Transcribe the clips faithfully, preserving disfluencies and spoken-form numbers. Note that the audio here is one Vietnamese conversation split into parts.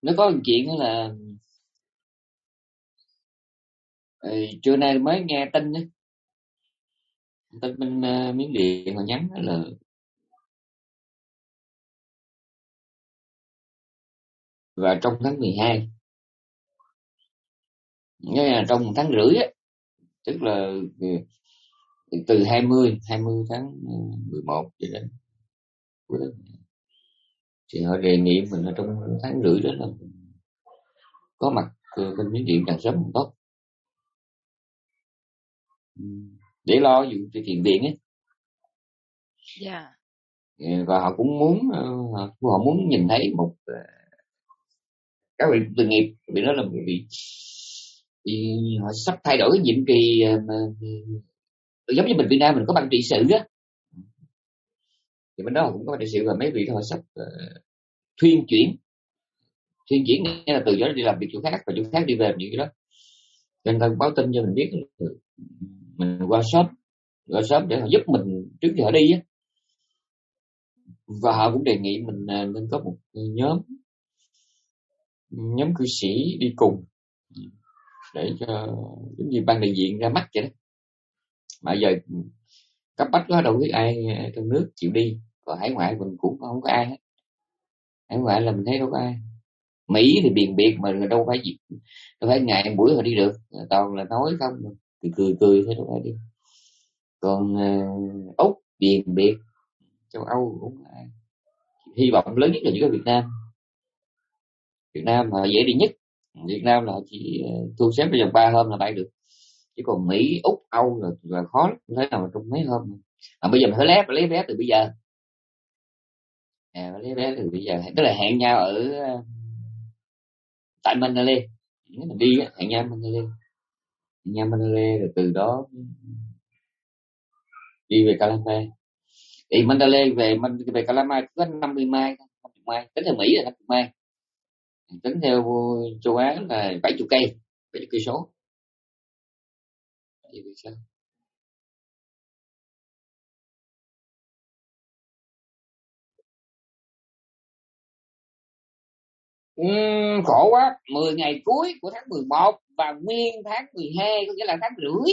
nó có một chuyện đó là ừ, trưa nay mới nghe tin đó, tin bên uh, Miến Điện họ nhắn đó là và trong tháng mười hai, nghĩa là trong một tháng rưỡi á, tức là từ hai mươi tháng mười một cho đến thì họ đề nghị mình là trong tháng rưỡi đó là có mặt bên Miến Điện càng sớm càng tốt, để lo vụ thiện viện ấy. Dạ. Và họ cũng muốn họ muốn nhìn thấy một các vị từ nghiệp, vì đó là một vị thì họ sắp thay đổi cái nhiệm kỳ mà, giống như mình Việt Nam mình có ban trị sự á, thì bên đó họ cũng có ban trị sự, và mấy vị họ sắp uh, thuyên chuyển thuyên chuyển nghĩa là từ đó đi làm việc chỗ khác và chỗ khác đi về những cái đó, cho nên ta báo tin cho mình biết mình qua shop qua shop để họ giúp mình trước khi họ đi á. Và họ cũng đề nghị mình nên có một nhóm nhóm cư sĩ đi cùng để cho giống như ban đại diện ra mắt vậy đó, mà giờ cấp bách quá đâu biết ai trong nước chịu đi, còn hải ngoại mình cũng không có ai hết. Hải ngoại là mình thấy đâu có ai. Mỹ thì biền biệt mà đâu phải gì, đâu phải ngày buổi họ đi được, toàn là nói không, cười cười cười thế đâu phải đi. Còn uh, Úc biền biệt, châu Âu cũng ai. Hy vọng lớn nhất là chỉ có Việt Nam. Việt Nam là dễ đi nhất, Việt Nam là chỉ thu xếp trong ba hôm là bay được, chứ còn Mỹ, Úc, Âu là, là khó lắm, thế nào mà trong mấy hôm. Mà bây giờ mình phải lấy lấy vé từ bây giờ, à, lấy vé từ bây giờ, tức là hẹn nhau ở tại Mandalay, nếu mình đi á, hẹn nhau Mandalay, hẹn nhau Mandalay rồi từ đó đi về Calama. Thì Mandalay về về Calama có năm mươi mai, năm mươi mai, tính theo Mỹ là năm mươi mai, tính theo châu Á là bảy mươi cây, bảy mươi cây số. Thì sao? Uhm, khổ quá, mười ngày cuối của tháng mười một và nguyên tháng mười hai, có nghĩa là tháng rưỡi.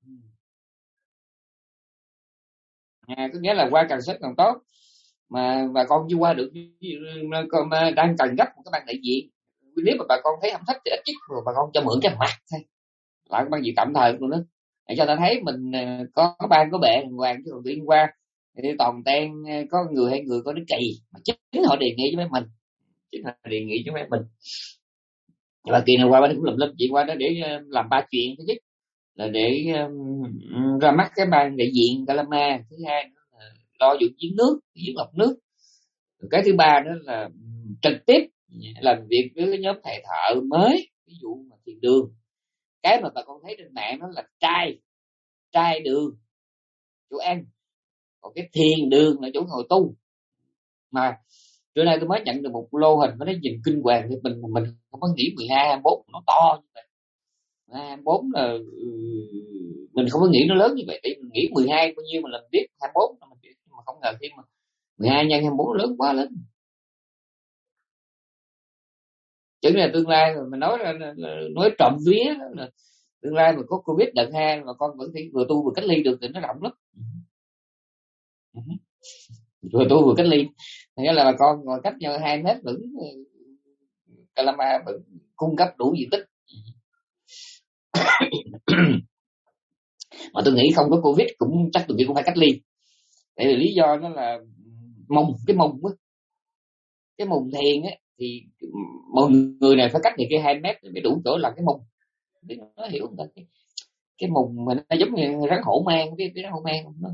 À, có nghĩa là qua càng sớm càng tốt, mà bà con chưa qua được, con đang cần gấp một cái ban đại diện. Nếu mà bà con thấy không thích thì ít nhất rồi bà con cho mượn cái mặt thôi, lại cái ban diện tạm thời luôn đó, để cho ta thấy mình có có ban có bệ hoàng, chứ còn tự nhiên qua thì toàn ten có người hay người có đứa kỳ, mà chính họ đề nghị với mấy mình, chính họ đề nghị với mấy mình. Và kỳ nào qua bên cũng làm lâm chuyện qua đó để làm ba chuyện. Thứ nhất là để um, ra mắt cái ban đại diện Calama, thứ hai là lo vụ giếng nước, giếng lọc nước, cái thứ ba đó là trực tiếp làm việc với cái nhóm thầy thợ mới, ví dụ mà thiền đường, cái mà bà con thấy trên mạng đó là trai trai đường chỗ ăn, còn cái thiền đường là chỗ ngồi tu. Mà trưa nay tôi mới nhận được một lô hình, nó nói nhìn kinh hoàng, thì mình mình không có nghĩ mười hai hai mươi bốn nó to như vậy. hai mươi bốn là mình không có nghĩ nó lớn như vậy, thì mình nghĩ mười hai bao nhiêu mà làm biết hai mươi bốn, mà không ngờ khi mà mười hai nhân hai mươi bốn lớn quá lớn. Chứ là tương lai mà mình nói là, là, là nói trộm vía là tương lai mà có Covid đợt hai mà con vẫn phải vừa tu vừa cách ly được thì nó rộng lắm. Vừa tu vừa cách ly, nghĩa là bà con ngồi cách nhau hai mét vẫn Calama vẫn cung cấp đủ diện tích. Mà tôi nghĩ không có Covid cũng chắc tụi kia cũng phải cách ly, tại vì lý do nó là mông, cái mông á, cái mông thiền á, thì mọi người này phải cách người kia hai mét mới đủ chỗ làm cái mông. Nó hiểu không ta? Cái, cái mông mình nó giống như rắn hổ mang, cái cái rắn hổ mang nó,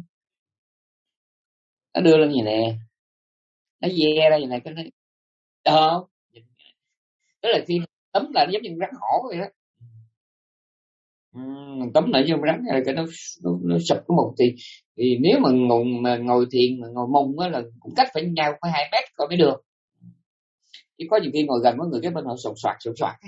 nó đưa lên như nè, nó ve ra như này cái nó đó, tức là khi tấm lại nó giống như rắn hổ vậy đó. Uhm, tấm lại như rắn rồi cái nó, nó, nó sụp cái mông. Thì thì nếu mà ngồi mà ngồi thiền mà ngồi mông á là cũng cách phải nhau phải hai mét coi mới được, chứ có nhiều khi ngồi gần với người cái bên họ sột soạt sột soạt ấy.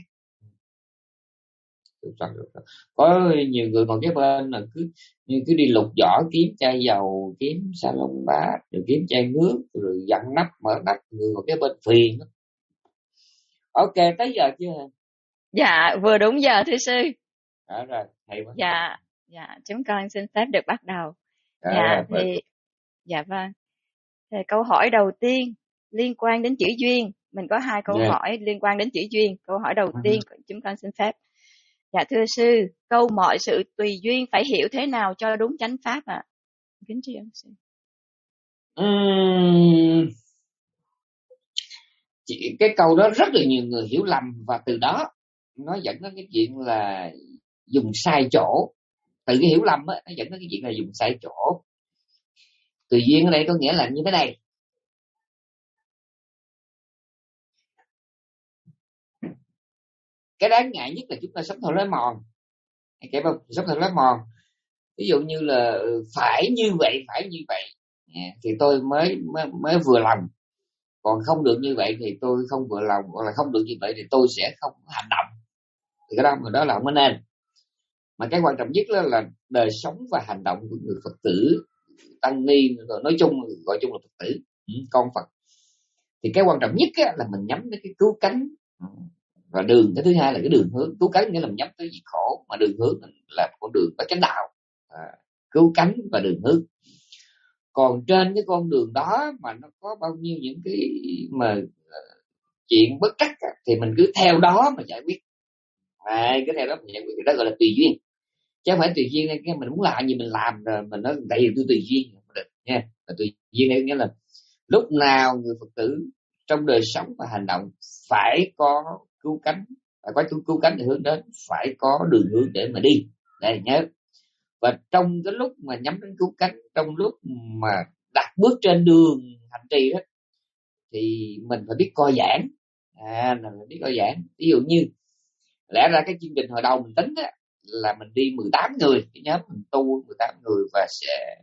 Có nhiều người ngồi cái bên là cứ như cứ đi lục vỏ kiếm chai dầu, kiếm xà lông bát, rồi kiếm chai nước, rồi dặn nắp mở nắp, người ngồi cái bên phiền. Ok, tới giờ chưa? Dạ, vừa đúng giờ thưa sư. Đó rồi, hay quá. Dạ, dạ, chúng con xin phép được bắt đầu. Đó Dạ, rồi, thì, dạ vâng. Thì câu hỏi đầu tiên liên quan đến chữ duyên. Mình có hai câu yeah. hỏi liên quan đến chữ duyên. Câu hỏi đầu Uh-huh. tiên chúng con xin phép. Dạ thưa sư, câu mọi sự tùy duyên phải hiểu thế nào cho đúng chánh pháp ạ? À? Kính tri ân sư. Uhm, chị, cái câu đó rất là nhiều người hiểu lầm, và từ đó nó dẫn đến cái chuyện là dùng sai chỗ. Từ cái hiểu lầm á, nó dẫn đến cái chuyện là dùng sai chỗ. Tùy duyên ở đây có nghĩa là như thế này. Cái đáng ngại nhất là chúng ta sống theo lối mòn. Cái bao sống theo lối mòn, ví dụ như là phải như vậy, phải như vậy thì tôi mới mới, mới vừa lòng, còn không được như vậy thì tôi không vừa lòng, hoặc là không được như vậy thì tôi sẽ không hành động. Thì cái đó người đó là không có nên. Mà cái quan trọng nhất đó là đời sống và hành động của người Phật tử, tăng ni, rồi nói chung gọi chung là Phật tử, con Phật. Thì cái quan trọng nhất là mình nhắm đến cái cứu cánh và đường. Cái thứ hai là cái đường hướng. Cứu cánh nghĩa là mình nhắm tới gì khổ, mà đường hướng là con đường có chánh đạo. À, cứu cánh và đường hướng. Còn trên cái con đường đó mà nó có bao nhiêu những cái mà uh, chuyện bất trắc thì mình cứ theo đó mà giải quyết. À, cái theo đó mình giải quyết, đó gọi là tùy duyên. Chứ không phải tùy duyên này, mình muốn làm gì mình làm, rồi mình nói tại vì tôi tùy duyên được nha. Tùy duyên này nghĩa là lúc nào người Phật tử trong đời sống và hành động phải có cứu cánh, phải có cứu, cứu cánh để hướng đến, phải có đường hướng để mà đi. Đây nhớ. Và trong cái lúc mà nhắm đến cứu cánh, trong lúc mà đặt bước trên đường hành trì đó, thì mình phải biết coi giảng. À, mình phải biết coi giảng. Ví dụ như lẽ ra cái chương trình hồi đầu mình tính đó, là mình đi mười tám người, cái nhóm mình tu mười tám người và sẽ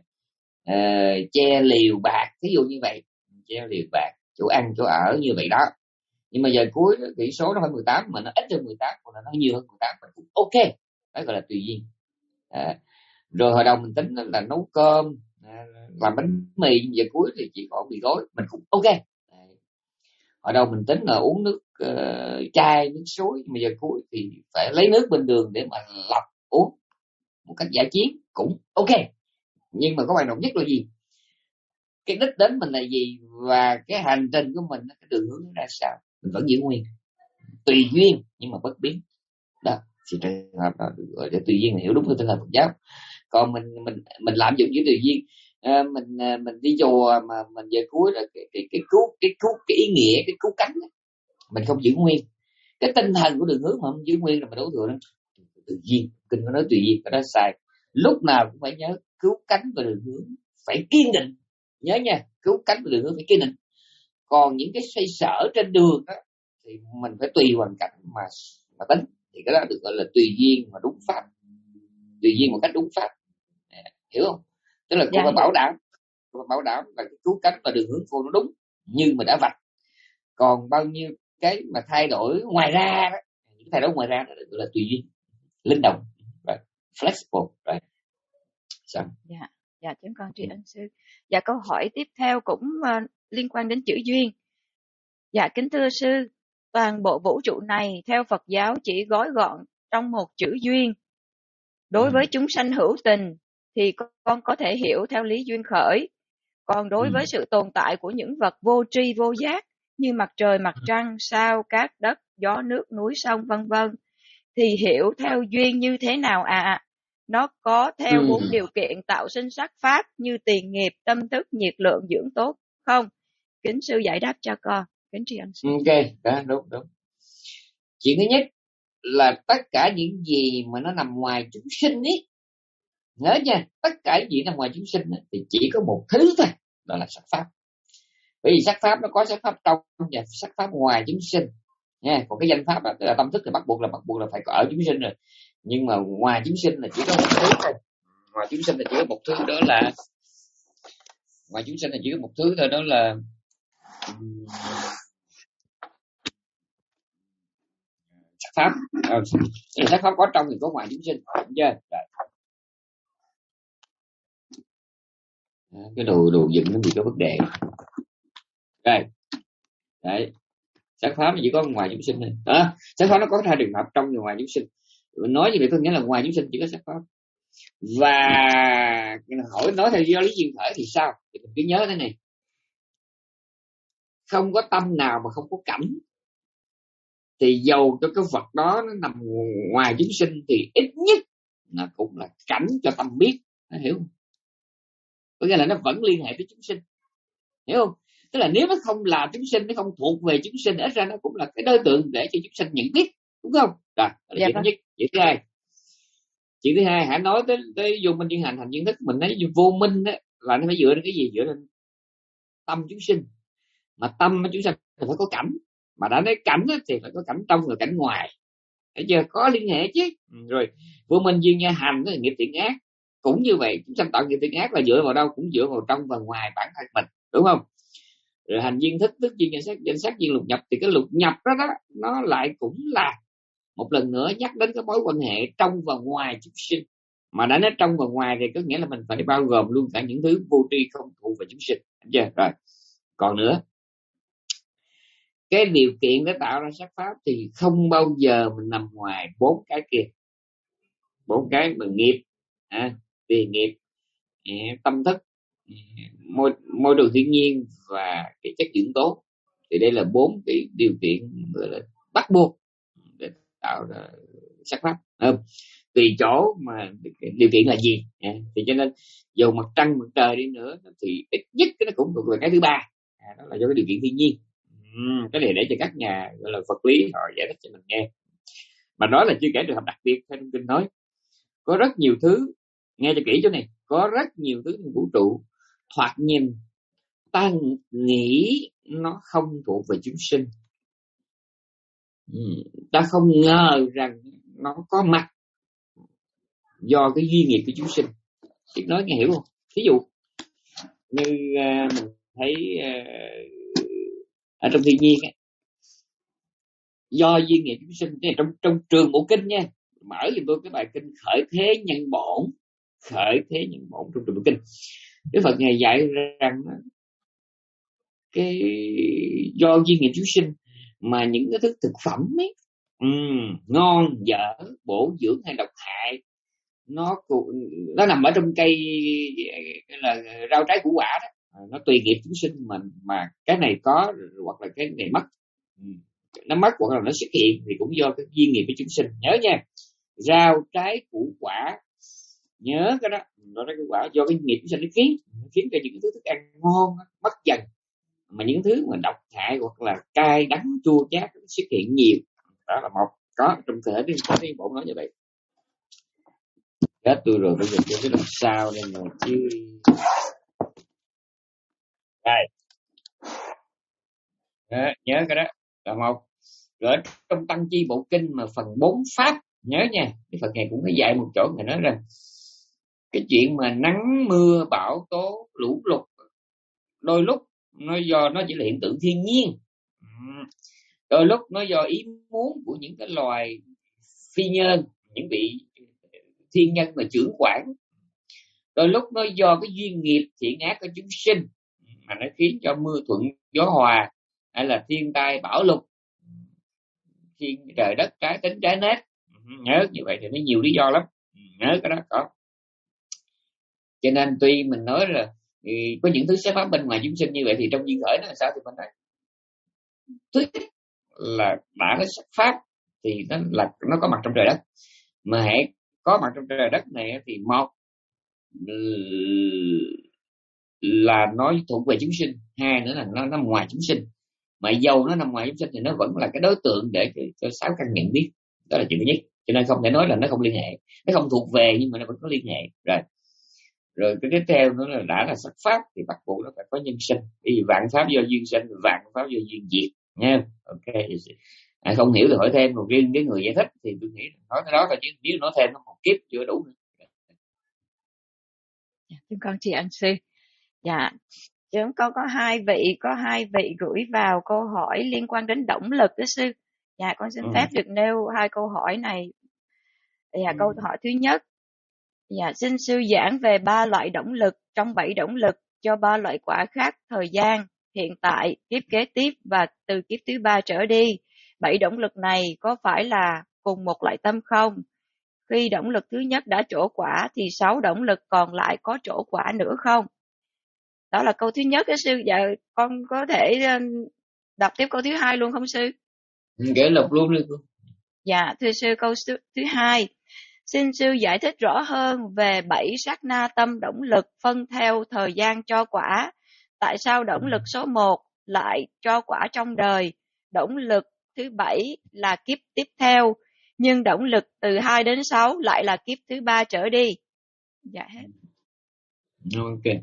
uh, che liều bạc, ví dụ như vậy, che liều bạc, chỗ ăn chỗ ở như vậy đó. Nhưng mà giờ cuối tỷ số nó phải mười tám, mà nó ít hơn mười tám, còn nó nhiều hơn mười tám, mình cũng ok. Đó gọi là tùy duyên. À, rồi hồi đầu mình tính là nấu cơm, à, làm bánh mì, giờ cuối thì chỉ có mì gói, mình cũng ok. Đấy. Hồi đầu mình tính là uống nước uh, chai, nước suối, mà giờ cuối thì phải lấy nước bên đường để mà lọc uống một cách giải chiến, cũng ok. Nhưng mà có quan trọng nhất là gì? Cái đích đến mình là gì, và cái hành trình của mình, cái đường hướng nó ra sao, mình vẫn giữ nguyên. Tùy duyên nhưng mà bất biến. Đó, thì trường hợp đó được gọi là tùy duyên, hiểu đúng theo tinh thần Phật giáo. Còn mình mình mình lạm dụng với tùy duyên, à, mình mình đi chùa mà mình về cuối là cái cái cái cứu cái cứu cái ý nghĩa, cái cứu cánh đó, mình không giữ nguyên. Cái tinh thần của đường hướng mà không giữ nguyên là mình đổ thừa đó. Tự nhiên kinh có nói tùy duyên, cái đó sai. Lúc nào cũng phải nhớ cứu cánh và đường hướng phải kiên định. Nhớ nha, cứu cánh và đường hướng phải kiên định. Còn những cái xoay sở trên đường đó thì mình phải tùy hoàn cảnh mà mà tính. Thì cái đó được gọi là tùy duyên mà đúng pháp, tùy duyên một cách đúng pháp. À, hiểu không? Tức là cô Dạ, phải hiểu. bảo đảm, cô phải bảo đảm là cái cứu cánh và đường hướng cô nó đúng như mà đã vạch. Còn bao nhiêu cái mà thay đổi ngoài ra đó, những thay đổi ngoài ra đó được gọi là tùy duyên, linh động, right? Flexible, right? Sao? Dạ, dạ chúng con tri ân sư. Dạ câu hỏi tiếp theo cũng uh, liên quan đến chữ duyên. Dạ kính thưa sư, toàn bộ vũ trụ này theo Phật giáo chỉ gói gọn trong một chữ duyên. Đối với chúng sanh hữu tình thì con có thể hiểu theo lý duyên khởi. Còn đối với sự tồn tại của những vật vô tri vô giác như mặt trời, mặt trăng, sao, cát, đất, gió, nước, núi, sông, vân vân thì hiểu theo duyên như thế nào ạ? À? Nó có theo ừ. bốn điều kiện tạo sinh sắc pháp như tiền nghiệp, tâm thức, nhiệt lượng, dưỡng tốt không? Kính sư giải đáp cho con. Kính tri ân sư. Ok, đó, đúng đúng. Chuyện thứ nhất là tất cả những gì mà nó nằm ngoài chúng sinh ấy, nhớ nha, tất cả những gì nằm ngoài chúng sinh ấy, thì chỉ có một thứ thôi, đó là sắc pháp. Bởi vì sắc pháp nó có sắc pháp trong và sắc pháp ngoài chúng sinh nha. Còn cái danh pháp là, là tâm thức thì bắt buộc là bắt buộc là phải có ở chúng sinh rồi. Nhưng mà ngoài chúng sinh là chỉ có một thứ thôi. Ngoài chúng sinh là chỉ có một thứ, đó là ngoài chúng sinh là chỉ có một thứ thôi, đó là sắc pháp. À, sắc pháp có trong thì có ngoài chúng sinh, đúng chưa? Rồi. Cái đồ đồ dựng nó bị có vấn đề. Rồi. Đấy. Sắc pháp chỉ có ngoài chúng sinh thôi. Đó, sắc pháp nó có hai trường hợp trong và ngoài chúng sinh. Nói như vậy có nghĩa là ngoài chúng sinh chỉ có sắc pháp. Và hỏi nói theo do lý duyên khởi thì sao? Thì mình cứ nhớ thế này, không có tâm nào mà không có cảnh, thì dầu cho cái vật đó nó nằm ngoài chúng sinh thì ít nhất nó cũng là cảnh cho tâm biết, nó hiểu không? Có nghĩa là nó vẫn liên hệ với chúng sinh, hiểu không? Tức là nếu nó không là chúng sinh, nó không thuộc về chúng sinh, ít ra nó cũng là cái đối tượng để cho chúng sinh nhận biết, đúng không? Rồi, đó là Dạ chuyện thứ vâng. nhất. Chuyện thứ hai, chuyện thứ hai hãy nói tới tới vô minh chuyên hành thành kiến thức. Mình nói vô minh đó là nó phải dựa trên cái gì? Dựa trên tâm chúng sinh. Mà tâm chúng sinh thì phải có cảnh, mà đã nói cảnh thì phải có cảnh trong và cảnh ngoài, thấy chưa? Có liên hệ chứ. Rồi vô minh duyên gia hành là nghiệp thiện ác, cũng như vậy. Chúng sanh tạo nghiệp thiện ác là dựa vào đâu? Cũng dựa vào trong và ngoài bản thân mình, đúng không? Rồi hành duyên thức, tức duyên danh sắc, danh sắc duyên lục nhập, thì cái lục nhập đó đó nó lại cũng là một lần nữa nhắc đến cái mối quan hệ trong và ngoài chúng sinh. Mà đã nói trong và ngoài thì có nghĩa là mình phải bao gồm luôn cả những thứ vô tri không thuộc về chúng sinh, thấy chưa? Rồi còn nữa, cái điều kiện để tạo ra sắc pháp thì không bao giờ mình nằm ngoài bốn cái kia. Bốn cái mà nghiệp, à, tiền nghiệp, tâm thức, môi, môi trường thiên nhiên và cái chất dưỡng tố. Thì đây là bốn cái điều kiện gọi là bắt buộc để tạo ra sắc pháp. Không? Tùy chỗ mà điều kiện là gì, à, thì cho nên dù mặt trăng mặt trời đi nữa thì ít nhất nó cũng thuộc về cái thứ ba, à, đó là do cái điều kiện thiên nhiên. uhm, cái này để cho các nhà gọi là vật lý họ giải thích cho mình nghe. Mà đó là chưa kể trường hợp đặc biệt. Theo kinh nói có rất nhiều thứ, nghe cho kỹ chỗ này, có rất nhiều thứ trong vũ trụ thoạt nhìn ta nghĩ nó không thuộc về chúng sinh, ta không ngờ rằng nó có mặt do cái duy nghiệp của chúng sinh. Biết nói nghe hiểu không? Ví dụ như uh, mình thấy uh, ở trong thiên nhiên ấy, do duy nghiệp chúng sinh. Trong trong trường bộ kinh nha, mở giùm tôi cái bài kinh khởi thế nhân bổn. Khởi thế nhân bổn trong trường bộ kinh, Đức Phật ngài dạy rằng cái do duy nghiệp chúng sinh mà những cái thức thực phẩm ấy, um, ngon dở, bổ dưỡng hay độc hại, nó nó nằm ở trong cây là rau trái củ quả đó, nó tùy nghiệp chúng sinh mình, mà cái này có hoặc là cái này mất, nó mất hoặc là nó xuất hiện thì cũng do cái duyên nghiệp của chúng sinh. Nhớ nha, rau trái củ quả, nhớ cái đó, nó cái quả do cái nghiệp chúng sinh nó khiến nó khiến cho những thứ thức ăn ngon mất dần, mà những thứ mà độc hại hoặc là cay đắng chua chát xuất hiện nhiều. Đó là một, có trong thể đi có đi bộ nói như vậy. Chết tôi rồi, bây giờ tôi biết làm sao đây mà chứ. Đây, đó, nhớ cái đó là một. Rồi trong Tăng Chi Bộ Kinh mà phần bốn pháp, nhớ nha, cái phần này cũng có dạy một chỗ, người nói rằng cái chuyện mà nắng mưa bão tố lũ lụt đôi lúc nó do nó chỉ là hiện tượng thiên nhiên, đôi lúc nó do ý muốn của những cái loài phi nhân, những vị thiên nhân mà trưởng quản, đôi lúc nó do cái duyên nghiệp thiện ác của chúng sinh mà nó khiến cho mưa thuận gió hòa, hay là thiên tai bão lụt, thiên trời đất trái tính trái nét. Nhớ như vậy thì nó nhiều lý do lắm, nhớ cái đó có. Cho nên tuy mình nói là có những thứ xếp pháp bên ngoài chúng sinh như vậy thì trong duyên khởi nó là sao thì mình nói thứ nhất là đã có sắc pháp thì nó là nó có mặt trong trời đất, mà hãy có mặt trong trời đất này thì một là nó thuộc về chúng sinh, hai nữa là nó nằm ngoài chúng sinh. Mà dầu nó nằm ngoài chúng sinh thì nó vẫn là cái đối tượng để cho sáu căn nhận biết. Đó là chuyện thứ nhất. Cho nên không thể nói là nó không liên hệ, nó không thuộc về nhưng mà nó vẫn có liên hệ. Rồi rồi cái tiếp theo nữa là đã là sắc pháp thì bắt buộc nó phải có nhân sinh, bởi vì vạn pháp do duyên sinh, vạn pháp do duyên diệt nha. Ok, à, không hiểu thì hỏi thêm. Một riêng cái người giải thích thì tôi nghĩ nói cái đó thôi, chứ nếu nói thêm nó một kiếp chưa đủ nữa. Dạ, con chị anh sư. Dạ, chúng con có hai vị có hai vị gửi vào câu hỏi liên quan đến động lực đó sư. Dạ, con xin Ừ. phép được nêu hai câu hỏi này. Dạ, Ừ. câu hỏi thứ nhất. Dạ, xin sư giảng về ba loại động lực trong bảy động lực cho ba loại quả khác thời gian hiện tại, kiếp kế tiếp và từ kiếp thứ ba trở đi. Bảy động lực này có phải là cùng một loại tâm không? Khi động lực thứ nhất đã trổ quả thì sáu động lực còn lại có trổ quả nữa không? Đó là câu thứ nhất đó sư. Dạ con có thể đọc tiếp câu thứ hai luôn không sư? Kể lục luôn đi. Dạ thưa sư, câu thứ hai. Xin sư giải thích rõ hơn về bảy sát na tâm động lực phân theo thời gian cho quả. Tại sao động lực số một lại cho quả trong đời, động lực thứ bảy là kiếp tiếp theo, nhưng động lực từ hai đến sáu lại là kiếp thứ ba trở đi? Dạ hết. Ok.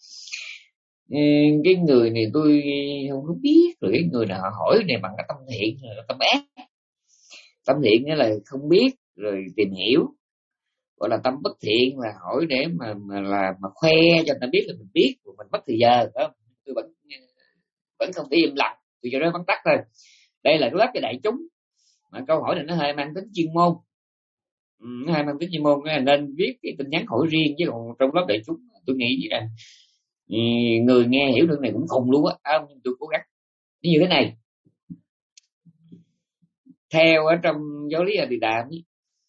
Cái người này tôi không có biết, rồi cái người nào hỏi này bằng cái tâm thiện rồi tâm ác. Tâm thiện nghĩa là không biết rồi tìm hiểu, gọi là tâm bất thiện là hỏi để mà mà là mà khoe cho người ta biết là mình biết, rồi mình mất thời giờ đó. Tôi vẫn vẫn không thể im lặng, tôi cho nó vắn tắt thôi. Đây là cái lớp cho đại chúng, mà câu hỏi này nó hơi mang tính chuyên môn, ừ, nó hơi mang tính chuyên môn nên viết cái tin nhắn hỏi riêng, chứ còn trong lớp đại chúng tôi nghĩ gì rằng người nghe hiểu được này cũng khùng luôn á. À, tôi cố gắng như thế này. Theo ở trong giáo lý Địa Đàm ấy,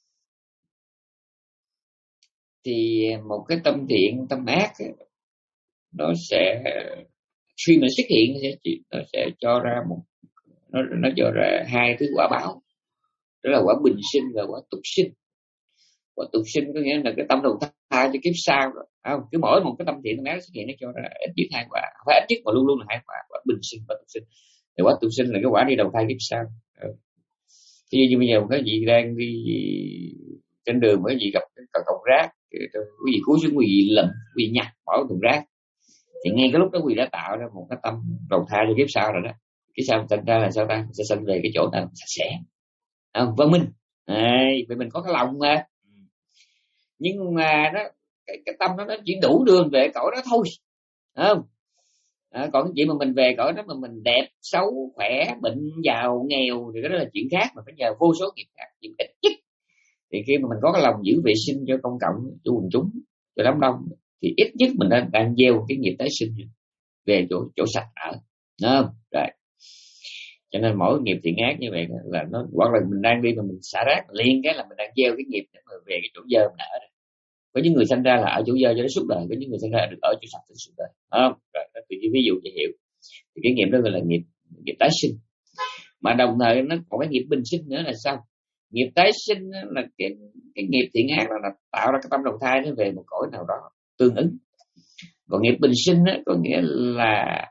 thì một cái tâm thiện tâm ác ấy, nó sẽ khi mà xuất hiện nó sẽ, nó sẽ cho ra một nó, nó cho ra hai thứ quả báo, đó là quả bình sinh và quả tục sinh. Quả tục sinh có nghĩa là cái tâm đầu thai cho kiếp sau rồi, không? Cứ mỗi một cái tâm thiện tâm ác xuất hiện nó cho ra ít nhất hai quả, phải ít nhất mà luôn luôn là hai quả, quả bình sinh và tục sinh. Thì quả tục sinh là cái quả đi đầu thai kiếp sau. Thì như bây giờ cái gì đang đi trên đường, cái gì gặp cái cọng rác, quý vị cúi xuống quý vị lầm, quý vị nhặt bỏ thùng rác, thì ngay cái lúc đó quý vị đã tạo ra một cái tâm đầu thai cho kiếp sau rồi đó. Cái sao thành ra là sao ta sẽ sinh về cái chỗ nào sạch sẽ, không văn minh. Đấy, vì mình có cái lòng mà, nhưng mà nó cái, cái tâm đó nó chỉ đủ đường về cõi đó thôi, không? À, còn cái chuyện mà mình về cõi đó mà mình đẹp xấu khỏe bệnh giàu nghèo thì cái đó là chuyện khác, mà phải nhờ vô số nghiệp khác. Nhưng ít nhất thì khi mà mình có cái lòng giữ vệ sinh cho công cộng, cho quần chúng, cho đám đông, thì ít nhất mình đang, đang gieo cái nghiệp tái sinh về chỗ chỗ sạch ở, đúng không? Rồi cho nên mỗi nghiệp thiện ác như vậy là nó, hoặc là mình đang đi mà mình xả rác liền cái là mình đang gieo cái nghiệp để mà về cái chỗ dơ mình ở. Có những người sinh ra là ở chỗ dơ cho nó suốt đời, có những người sinh ra được ở chỗ sạch cho suốt đời, không? Rồi tôi chỉ ví dụ cho hiểu. Thì cái nghiệp đó gọi là nghiệp nghiệp tái sinh. Mà đồng thời nó còn cái nghiệp bình sinh nữa là sao? Nghiệp tái sinh là cái cái nghiệp thiện ác là tạo ra cái tâm đầu thai nó về một cõi nào đó tương ứng. Còn nghiệp bình sinh đó, có nghĩa là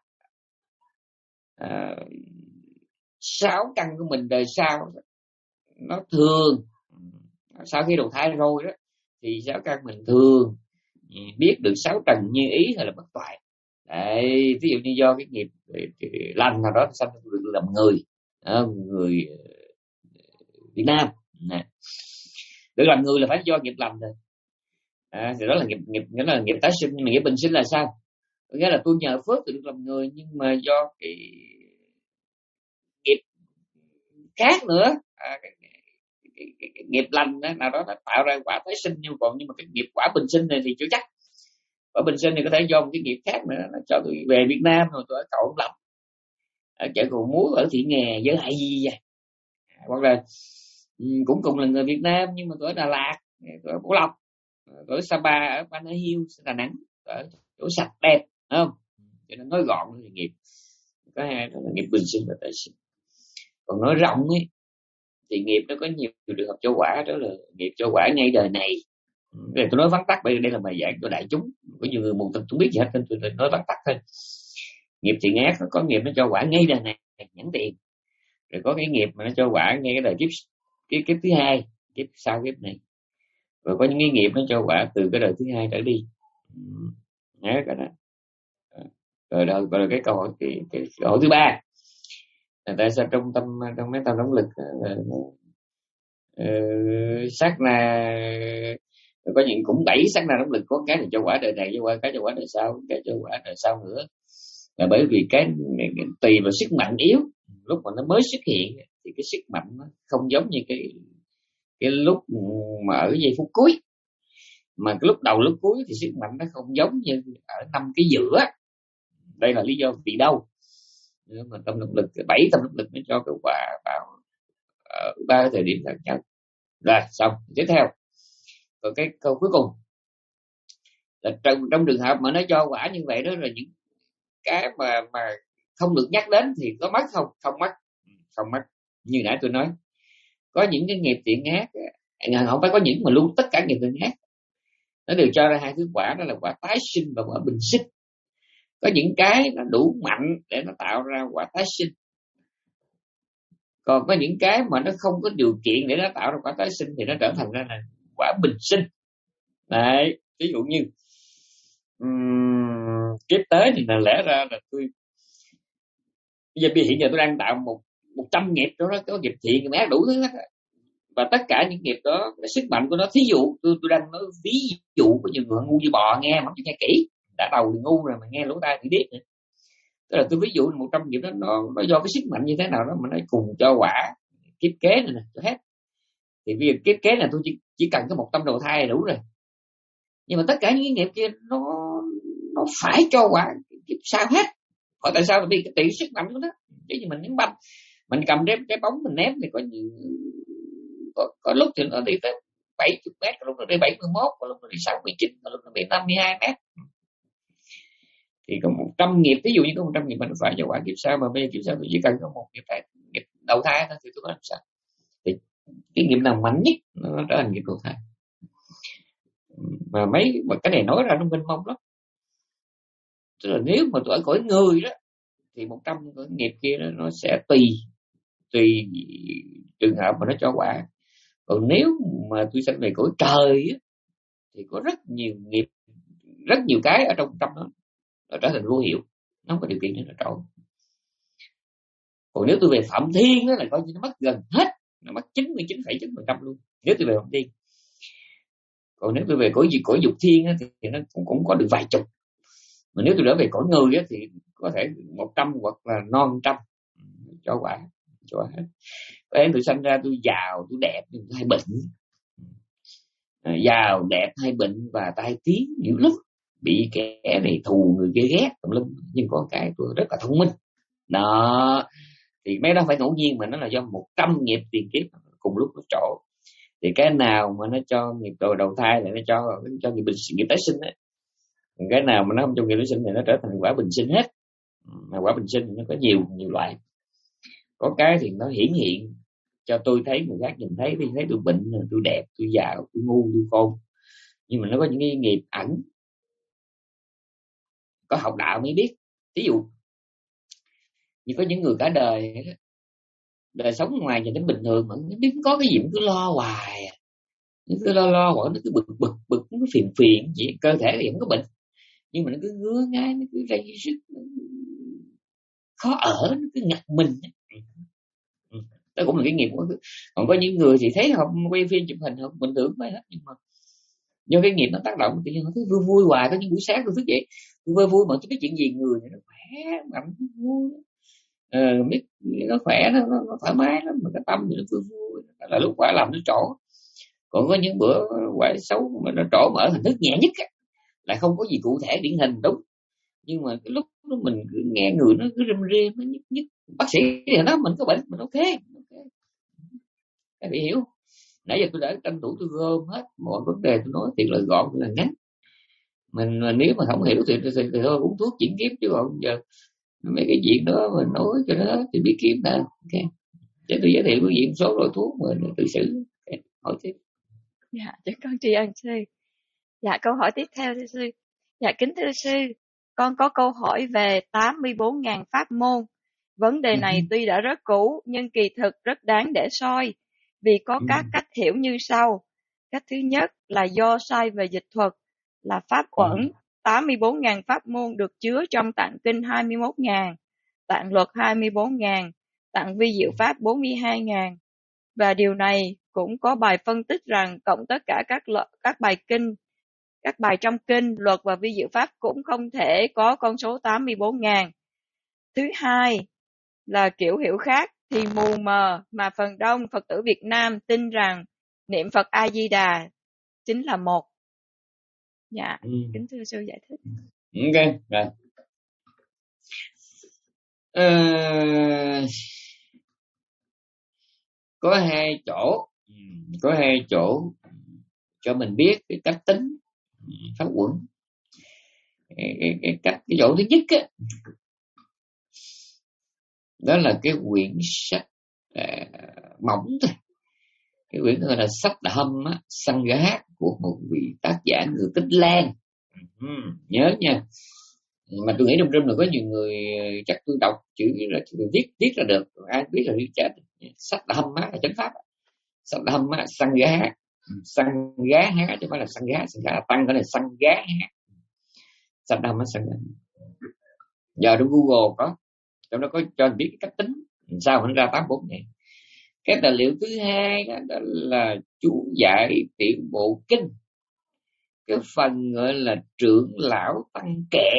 à, sáu căn của mình đời sau nó thường sau khi đầu thai rồi đó thì sáu căn mình thường biết được sáu trần như ý hay là bất toại. Đấy, ví dụ như do cái nghiệp lành nào đó sanh được làm người, người Việt Nam nè, được làm người là phải do nghiệp lành rồi. À, thì đó là nghiệp nghiệp nghĩa là nghiệp tái sinh. Nhưng mà nghiệp bình sinh là sao? Nghĩa là tôi nhờ phước tôi được làm người, nhưng mà do cái nghiệp khác nữa, à, cái, cái, cái, cái, cái nghiệp lành đó, nào đó đã tạo ra quả tái sinh. Nhưng còn nhưng mà cái nghiệp quả bình sinh này thì chưa chắc. Quả bình sinh thì có thể do một cái nghiệp khác nữa nó cho tôi về Việt Nam rồi tôi ở cậu lắm, ở chợ Cầu Múa, ở Thị Nghè, với lại gì vậy, hoặc là cũng cùng là người Việt Nam nhưng mà tôi ở Đà Lạt, tôi ở Bảo Lộc, tôi ở Sapa, ở Banana Hills, Đà Nẵng, ở chỗ sạch đẹp, không? Cho nên nói gọn là nghiệp có hai, đó là nghiệp bình sinh và tái sinh. Còn nói rộng ấy thì nghiệp nó có nhiều trường hợp cho quả, đó là nghiệp cho quả ngay đời này. Để tôi nói vắn tắt, bởi vì đây là bài giảng cho đại chúng, có nhiều người mù tịt không biết gì hết nên tôi nói vắn tắt thôi. Nghiệp thiện ác nó có nghiệp nó cho quả ngay đời này nhẫn tiền, rồi có cái nghiệp mà nó cho quả ngay cái đời kiếp cái kiếp thứ hai, kiếp sau kiếp này, rồi có những cái nghiệp nó cho quả từ cái đời thứ hai trở đi. Nhớ cái đó. Rồi rồi, rồi cái câu hỏi cái, cái câu hỏi thứ ba là tại sao trong tâm trong mấy tâm động lực uh, uh, sát na có những cũng bảy sát na động lực, có cái thì cho quả đời này, cho quả cái cho quả đời sau, cái cho quả đời sau nữa, là bởi vì cái, cái, cái tùy vào sức mạnh yếu. Lúc mà nó mới xuất hiện thì cái sức mạnh nó không giống như cái cái lúc mà ở giây phút cuối, mà cái lúc đầu lúc cuối thì sức mạnh nó không giống như ở năm cái giữa. Đây là lý do vì đâu Nhưng mà tâm động lực, bảy tâm động lực nó cho cái quả vào ở ba cái thời điểm khác nhau. Rồi xong, tiếp theo rồi cái câu cuối cùng là trong trong trường hợp mà nó cho quả như vậy đó, là những cái mà mà không được nhắc đến thì có mất không? Không mất, không mất. Như nãy tôi nói, có những cái nghiệp thiện ác, không phải có những mà luôn tất cả nghiệp thiện ác nó đều cho ra hai thứ quả, đó là quả tái sinh và quả bình sinh. Có những cái nó đủ mạnh để nó tạo ra quả tái sinh, còn có những cái mà nó không có điều kiện để nó tạo ra quả tái sinh thì nó trở thành ra là quả bình sinh. Đấy, ví dụ như um, kiếp tới thì là lẽ ra là tôi bây giờ hiện giờ tôi đang tạo một một trăm nghiệp đó, đó có nghiệp thiện nghiệp ác đủ thứ hết, và tất cả những nghiệp đó cái sức mạnh của nó, thí dụ tôi tôi đang nói ví dụ có nhiều người ngu như bò nghe mà nghe kỹ, đã đầu thì ngu rồi mà nghe lỗ tai thì biết nữa. Tức là tôi ví dụ một trăm nghiệp đó nó, nó do cái sức mạnh như thế nào đó mà nó cùng cho quả kiếp kế này nè cho hết. Thì bây giờ kiếp kế là tôi chỉ, chỉ cần có một tâm đầu thai là đủ rồi, nhưng mà tất cả những cái nghiệp kia nó nó phải cho quả kiếp sau hết. Hỏi tại sao? Vì cái tỷ sức mạnh của nó. Chứ như mình ném banh, mình cầm trái, trái bóng mình ném thì có nhiều, có, có lúc thì nó đi tới bảy mươi mét, có lúc nó đi bảy mươi mốt, có lúc nó đi sáu mươi chín, có lúc nó đi năm mươi hai mét. Thì có một trăm nghiệp, ví dụ như có một trăm nghiệp mình phải cho quả kiếp sau, mà bây giờ kiếp sau tôi chỉ cần có một nghiệp, thai, nghiệp đầu thai thôi thì tôi có làm sao? Thì cái nghiệp nào mạnh nhất nó trở thành nghiệp đầu thai. Mà mấy mà cái này nói ra nó mênh mông lắm. Tức là nếu mà tôi ở cõi người đó thì một trăm cái nghiệp kia nó, nó sẽ tùy tùy trường hợp mà nó cho quả. Còn nếu mà tôi sanh về cõi trời á, thì có rất nhiều nghiệp, rất nhiều cái ở trong tâm đó nó trở thành vô hiệu, nó không có điều kiện để nó trội. Còn nếu tôi về Phạm Thiên đó là coi như nó mất gần hết, nó mất chín mươi chín phẩy chín phần trăm luôn nếu tôi về Phạm Thiên. Còn nếu tôi về cõi dục cõi dục thiên á, thì, thì nó cũng, cũng có được vài chục. Mà nếu tôi trở về cõi người á, thì có thể một trăm hoặc là non trăm cho quả cho hết. Thế tôi sanh ra tôi giàu, tôi đẹp, tôi hay bệnh, à, giàu đẹp hay bệnh và tai tiếng nhiều lúc bị kẻ này thù người kia ghét tùm lum, nhưng có cái tôi rất là thông minh đó. Thì mấy đó phải ngẫu nhiên, mà nó là do một trăm nghiệp tiền kiếp cùng lúc nó trổ. Thì cái nào mà nó cho nghiệp đầu đầu thai là nó cho cho nghiệp bình nghiệp tái sinh á, cái nào mà nó không cho nghiệp tái sinh thì nó trở thành quả bình sinh hết. Mà quả bình sinh nó có nhiều nhiều loại. Có cái thì nó hiển hiện cho tôi thấy, người khác nhìn thấy, tôi thấy tôi bệnh, tôi đẹp, tôi giàu, tôi ngu, tôi khôn. Nhưng mà nó có những cái nghiệp ẩn, có học đạo mới biết. Ví dụ như có những người cả đời đời sống ngoài nhìn nó bình thường mà nó biết có cái gì nó cứ lo hoài, nó cứ lo lo hoặc nó cứ bực bực bực nó cứ phiền phiền gì, cơ thể thì không có bệnh nhưng mà nó cứ ngứa ngáy, nó cứ gây sức, khó ở, nó cứ ngặt mình. Ừ. Đó cũng là cái nghiệp của. Còn có những người thì thấy họ quay phim chụp hình họ bình thường vậy hết, nhưng mà do cái nghiệp nó tác động tự nhiên họ thấy vui vui hoài. Có những buổi sáng tôi thức dậy tôi vui vui mà tôi biết chuyện gì, người nó khỏe mạnh, nó vui, ờ, biết nó khỏe, nó, nó thoải mái lắm, mà cái tâm thì nó vui vui là lúc quả làm nó trổ. Còn có những bữa quả xấu mà nó trổ mở hình thức nhẹ nhất á, lại không có gì cụ thể điển hình đúng, nhưng mà cái lúc đó mình cứ nghe người nó cứ râm rêm, nó nhức nhức, bác sĩ thì nó mình có bệnh mình ok, okay. Các vị hiểu. Nãy giờ tôi đã tranh thủ tôi gom hết mọi vấn đề, tôi nói thiệt là gọn là ngắn. Mình mà nếu mà không hiểu thì, thì, thì, thì thôi uống thuốc chuyển kiếp, chứ còn giờ mấy cái chuyện đó mình nói cho nó thì biết kiếm ta. Ok, để tôi giới thiệu cái gì một số loại thuốc mà tự xử. Okay. Hỏi tiếp. Dạ, chắc con tri ân sư. Dạ, câu hỏi tiếp theo thưa sư. Dạ, kính thưa sư, con có câu hỏi về tám mươi bốn nghìn pháp môn. Vấn đề này tuy đã rất cũ nhưng kỳ thực rất đáng để soi, vì có các cách hiểu như sau. Cách thứ nhất là do sai về dịch thuật, là pháp uẩn. tám mươi bốn nghìn pháp môn được chứa trong tạng kinh hai mươi mốt nghìn, tạng luật hai mươi bốn nghìn, tạng vi diệu pháp bốn mươi hai nghìn. Và điều này cũng có bài phân tích rằng cộng tất cả các lo, các bài kinh, các bài trong kinh, luật và vi diệu pháp cũng không thể có con số tám mươi bốn nghìn. Thứ hai là kiểu hiểu khác thì mù mờ, mà phần đông Phật tử Việt Nam tin rằng niệm Phật A Di Đà chính là một. Dạ, ừ. Kính thưa sư giải thích. Ok, rồi. Ờ, có hai chỗ có hai chỗ cho mình biết cái cách tính pháp quẩn. Cái, cái, cái cách cái chỗ thứ nhất á, đó là cái quyển sách à, mỏng thôi, cái quyển gọi là sách hâm á, săn gá của một vị tác giả người Tích Lan. Ừ, nhớ nha. Mà tôi nghĩ trong rừng là có nhiều người chắc tôi đọc chữ là tôi viết viết ra được, ai biết là viết chết. Sách hâm á là chánh pháp, sách hâm á săn gá, săn gá há chứ không phải là săn gá, săn gá là tăng, cái này săn gá há, sách hâm á săn gá. Giờ trong Google có, trong đó có cho biết cái cách tính sao nó ra tám bốn ngày. Cái tài liệu thứ hai đó, đó là chú giải tiểu bộ kinh, cái phần gọi là trưởng lão tăng kệ,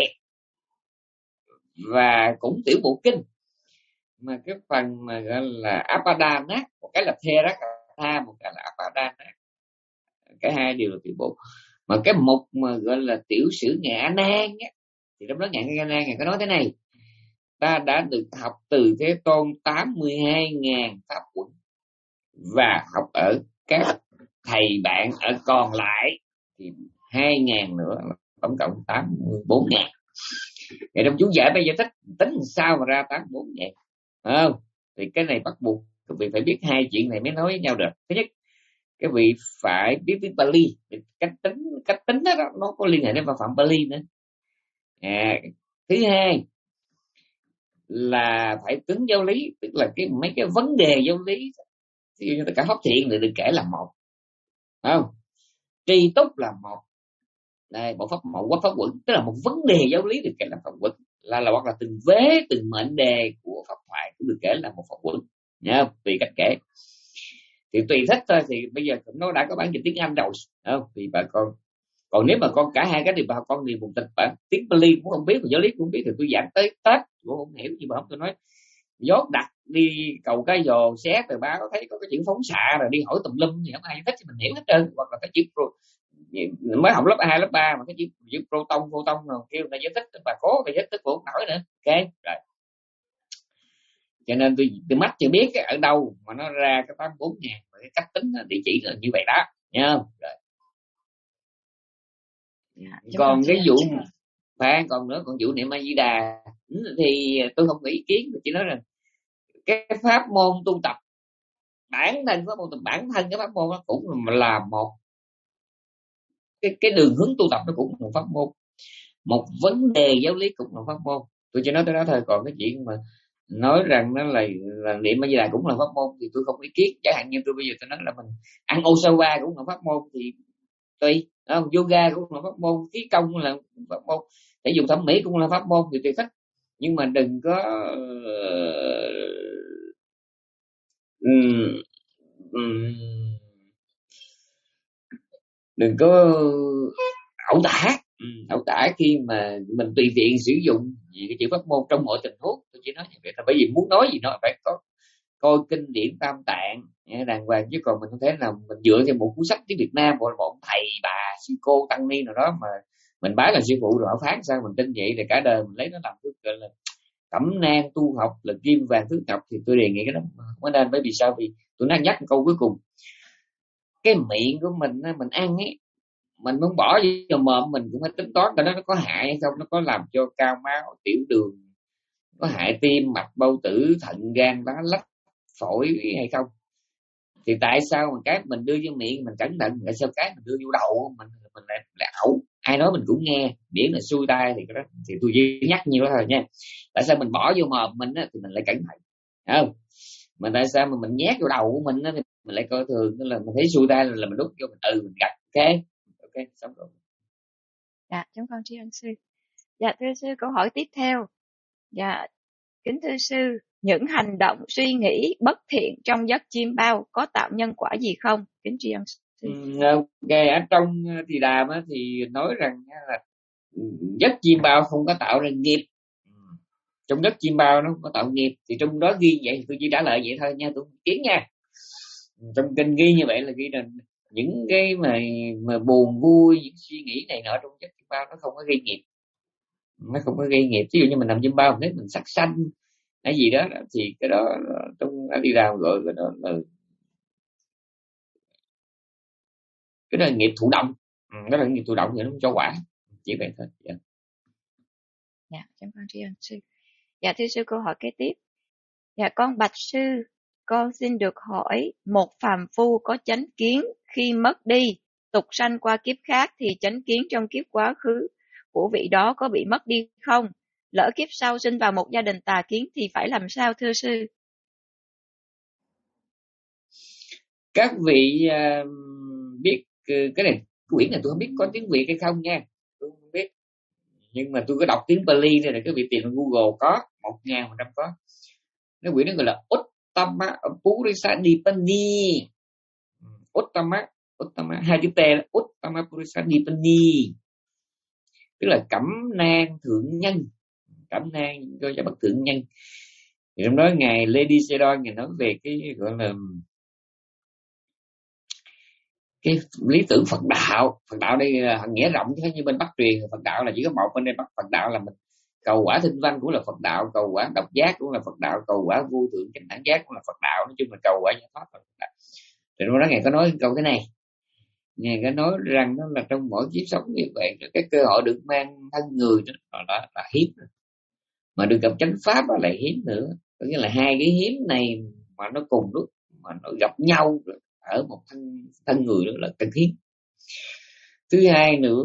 và cũng tiểu bộ kinh, mà cái phần mà gọi là Apadana, một cái là Therakatha, một cái là Apadana, cái hai đều là tiểu bộ. Mà cái mục mà gọi là tiểu sử Ngạ Nan á, thì trong đó Ngạ Nan Ngài có nói thế này: ta đã được học từ Thế Tôn tám mươi hai nghìn pháp quẩn, và học ở các thầy bạn ở còn lại thì hai nghìn nữa, tổng cộng tám mươi bốn nghìn. Vậy trong chú giải bây giờ thích tính sao mà ra tám mươi bốn nghìn, không? Thì cái này bắt buộc quý vị phải biết hai chuyện này mới nói với nhau được. Thứ nhất, cái vị phải biết tiếng Pali, cách tính cách tính đó nó có liên hệ đến phạm Pali nữa. À, thứ hai là phải tính giáo lý, tức là cái mấy cái vấn đề giáo lý, thì tất cả pháp thiện được kể là một, không? Tri túc là một, đây bộ pháp một quá pháp quẩn, tức là một vấn đề giáo lý được kể là pháp quẩn, là là hoặc là từng vế từng mệnh đề của pháp thoại cũng được kể là một pháp quẩn, nhá, tùy cách kể. Thì tùy thích thôi, thì bây giờ nó đã có bản dịch tiếng Anh rồi, không? Thì bà con, còn nếu mà con cả hai cái thì bà con liền một tịch bản tiếng Pali cũng không biết, mà giáo lý cũng không biết, thì tôi giảng tới Tết cũng không hiểu gì mà không. Tôi nói dốt đặt đi cầu cái giò xé tờ báo thấy có cái chữ phóng xạ rồi đi hỏi tùm lum thì không ai thích, thì mình hiểu hết trơn. Hoặc là cái chữ pro, mới học lớp hai lớp ba mà cái chữ, chữ proton photon rồi kêu người ta giải thích, bà cố phải giải thích cũng không nổi nữa. Ok rồi, cho nên tôi tôi mắt chưa biết ở đâu mà nó ra cái tám mươi bốn ngàn, và cái cách tính địa chỉ là như vậy đó nha. Rồi. Còn cái vụ phải còn nữa, còn vụ niệm A Di Đà thì tôi không có ý kiến, tôi chỉ nói rằng cái pháp môn tu tập, bản thân pháp môn tập, bản thân cái pháp môn nó cũng là một cái cái đường hướng tu tập, nó cũng là một pháp môn, một vấn đề giáo lý cũng là pháp môn. Tôi chỉ nói tới đó thôi. Còn cái chuyện mà nói rằng nó là, là niệm A Di Đà cũng là pháp môn thì tôi không ý kiến. Chẳng hạn như tôi bây giờ tôi nói là mình ăn Osawa cũng là pháp môn thì tùy, không? Yoga cũng là pháp môn, khí công là pháp môn, thể dục thẩm mỹ cũng là pháp môn, thì tùy thích. Nhưng mà đừng có um, um, đừng có ẩu tả ẩu tả khi mà mình tùy tiện sử dụng gì cái chữ pháp môn trong mọi tình huống. Tôi chỉ nói như vậy là bởi vì muốn nói gì nó phải có coi kinh điển Tam Tạng đàng hoàng, chứ còn mình không thể nào mình dựa theo một cuốn sách tiếng Việt Nam hoặc là một thầy bà sư cô tăng ni nào đó mà mình bái là sư phụ rồi họ phán sao mình tin vậy, thì cả đời mình lấy nó làm cái gọi là cẩm nang tu học là kim vàng thứ ngọc. Thì tôi đề nghị cái đó không có nên. Bởi vì sao? Vì tôi đang nhắc một câu cuối cùng, cái miệng của mình mình ăn ấy, mình muốn bỏ vào mồm mình cũng phải tính toán coi nó có hại hay không, nó có làm cho cao máu, tiểu đường, có hại tim mạch, bao tử, thận, gan, lá lách, phổi hay không. Thì tại sao mà cái mình đưa vô miệng mình cẩn thận, tại sao cái mình đưa vô đầu mình mình lại lại ẩu? Ai nói mình cũng nghe, miễn là xuôi tai thì cái đó thì tôi chỉ nhắc nhiều đó thôi nha. Tại sao mình bỏ vô mồm mình á, thì mình lại cẩn thận, không? Mà tại sao mà mình nhét vô đầu của mình á, thì mình lại coi thường, tức là mình thấy xuôi tai là mình đút vô mình ừ mình gạch. Ok ok xong rồi. Dạ, chúng con tri ân sư. Dạ thưa sư, câu hỏi tiếp theo. Dạ, kính thưa sư, những hành động suy nghĩ bất thiện trong giấc chiêm bao có tạo nhân quả gì không? Kính tri ân sư. Ừ, ok, ở trong thì đàm á, thì nói rằng là giấc chiêm bao không có tạo ra nghiệp. Trong giấc chiêm bao nó không có tạo nghiệp, thì trong đó ghi vậy thì tôi chỉ trả lời vậy thôi nha, tôi không kiến nha. Trong kinh ghi như vậy là ghi là những cái mà mà buồn vui, những suy nghĩ này nọ trong giấc chiêm bao nó không có gây nghiệp, nó không có gây nghiệp. Ví dụ như mình nằm chiêm bao mình thấy mình sắc xanh, cái gì đó, thì cái đó trong đi ra gọi cái đó là cái đó là nghiệp thụ động. Ừ, cái đó là nghiệp thụ động thì nó không cho quả, chỉ vậy thôi. Dạ. Dạ, cảm ơn tri ân sư. Dạ thưa sư, câu hỏi kế tiếp. Dạ con bạch sư, con xin được hỏi, một phàm phu có chánh kiến khi mất đi, tục sanh qua kiếp khác thì chánh kiến trong kiếp quá khứ của vị đó có bị mất đi không? Lỡ kiếp sau sinh vào một gia đình tà kiến thì phải làm sao thưa sư? Các vị uh, biết uh, cái này, cái quyển này tôi không biết có tiếng Việt hay không nha, tôi không biết, nhưng mà tôi có đọc tiếng Pali này, là các vị tìm trên Google có một ngàn một trăm có. Cái quyển đó gọi là Uttama Purisadipani. Uttama Uttama hai chữ T là Uttama Purisadipani, tức là cẩm nang thượng nhân, cẩm nang cho cho bậc thượng nhân. Thì trong đó ngài Lady Sedon ngài nói về cái gọi là cái lý tưởng Phật đạo. Phật đạo đây là nghĩa rộng chứ không như bên Bắc truyền Phật đạo là chỉ có một, bên đây Bắc Phật đạo là mình cầu quả tinh văn cũng là Phật đạo, cầu quả độc giác cũng là Phật đạo, cầu quả vô thượng chánh đẳng giác cũng là Phật đạo. Nói chung là cầu quả giải thoát là Phật đạo. Thì trong đó ngài có nói câu thế này, ngài có nói rằng đó là trong mỗi kiếp sống như vậy, cái cơ hội được mang thân người đó là, là, là hiếm, mà được gặp chánh pháp đó lại hiếm nữa. Có nghĩa là hai cái hiếm này mà nó cùng lúc mà nó gặp nhau ở một thân thân người đó là cần hiếm. Thứ hai nữa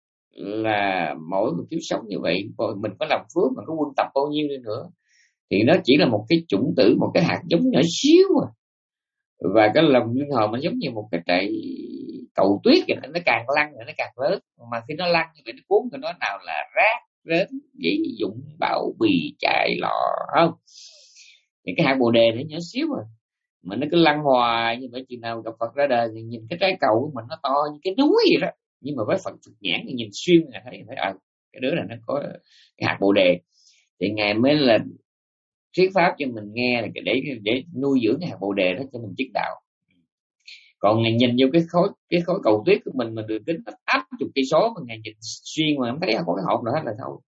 là mỗi một kiếp sống như vậy mình có làm phước mà có quân tập bao nhiêu đi nữa thì nó chỉ là một cái chủng tử, một cái hạt giống nhỏ xíu à. Và cái lòng lương hồn nó giống như một cái trái cầu tuyết vậy, nó càng lăn nó càng lớn, mà khi nó lăn như vậy nó cuốn cho nó nào là rác rến giấy dụng bao bì chai lọ không, thì cái hạt bồ đề nó nhỏ xíu à, mà nó cứ lăn hoài như vậy, chừng nào gặp Phật ra đời thì nhìn cái trái cầu của mình nó to như cái núi vậy đó, nhưng mà với Phật Phật nhãn thì nhìn xuyên là thấy thấy à, cái đứa này nó có cái hạt bồ đề, thì ngài mới là thuyết pháp cho mình nghe là để để nuôi dưỡng cái hạt bồ đề đó cho mình chứng đạo. Còn ngài nhìn vô cái khối cái khối cầu tuyết của mình mà đường kính áp chục cây số mà ngài nhìn xuyên mà không thấy có cái hộp nào hết là thôi.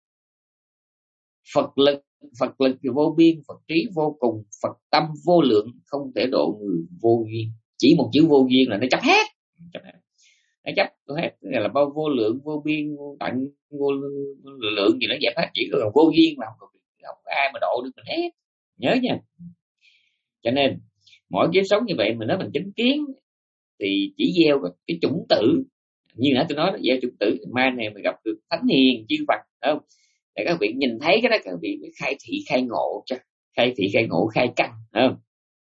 Phật lực Phật lực thì vô biên, Phật trí vô cùng, Phật tâm vô lượng, không thể độ người vô duyên. Chỉ một chữ vô duyên là nó chấp hết, chấp hết. Nó chấp hết là, là bao vô lượng, vô biên, vô tận, vô lượng gì nó dẹp hết, chỉ có vô duyên mà không, không có ai mà độ được mình hết. Nhớ nha. Cho nên mỗi kiếp sống như vậy mình nói mình chính kiến thì chỉ gieo cái chủng tử, như nãy tôi nói là gieo chủng tử, mai này mình gặp được thánh hiền chư Phật không, để các vị nhìn thấy cái đó các vị mới khai thị khai ngộ cho, khai thị khai ngộ khai căn không.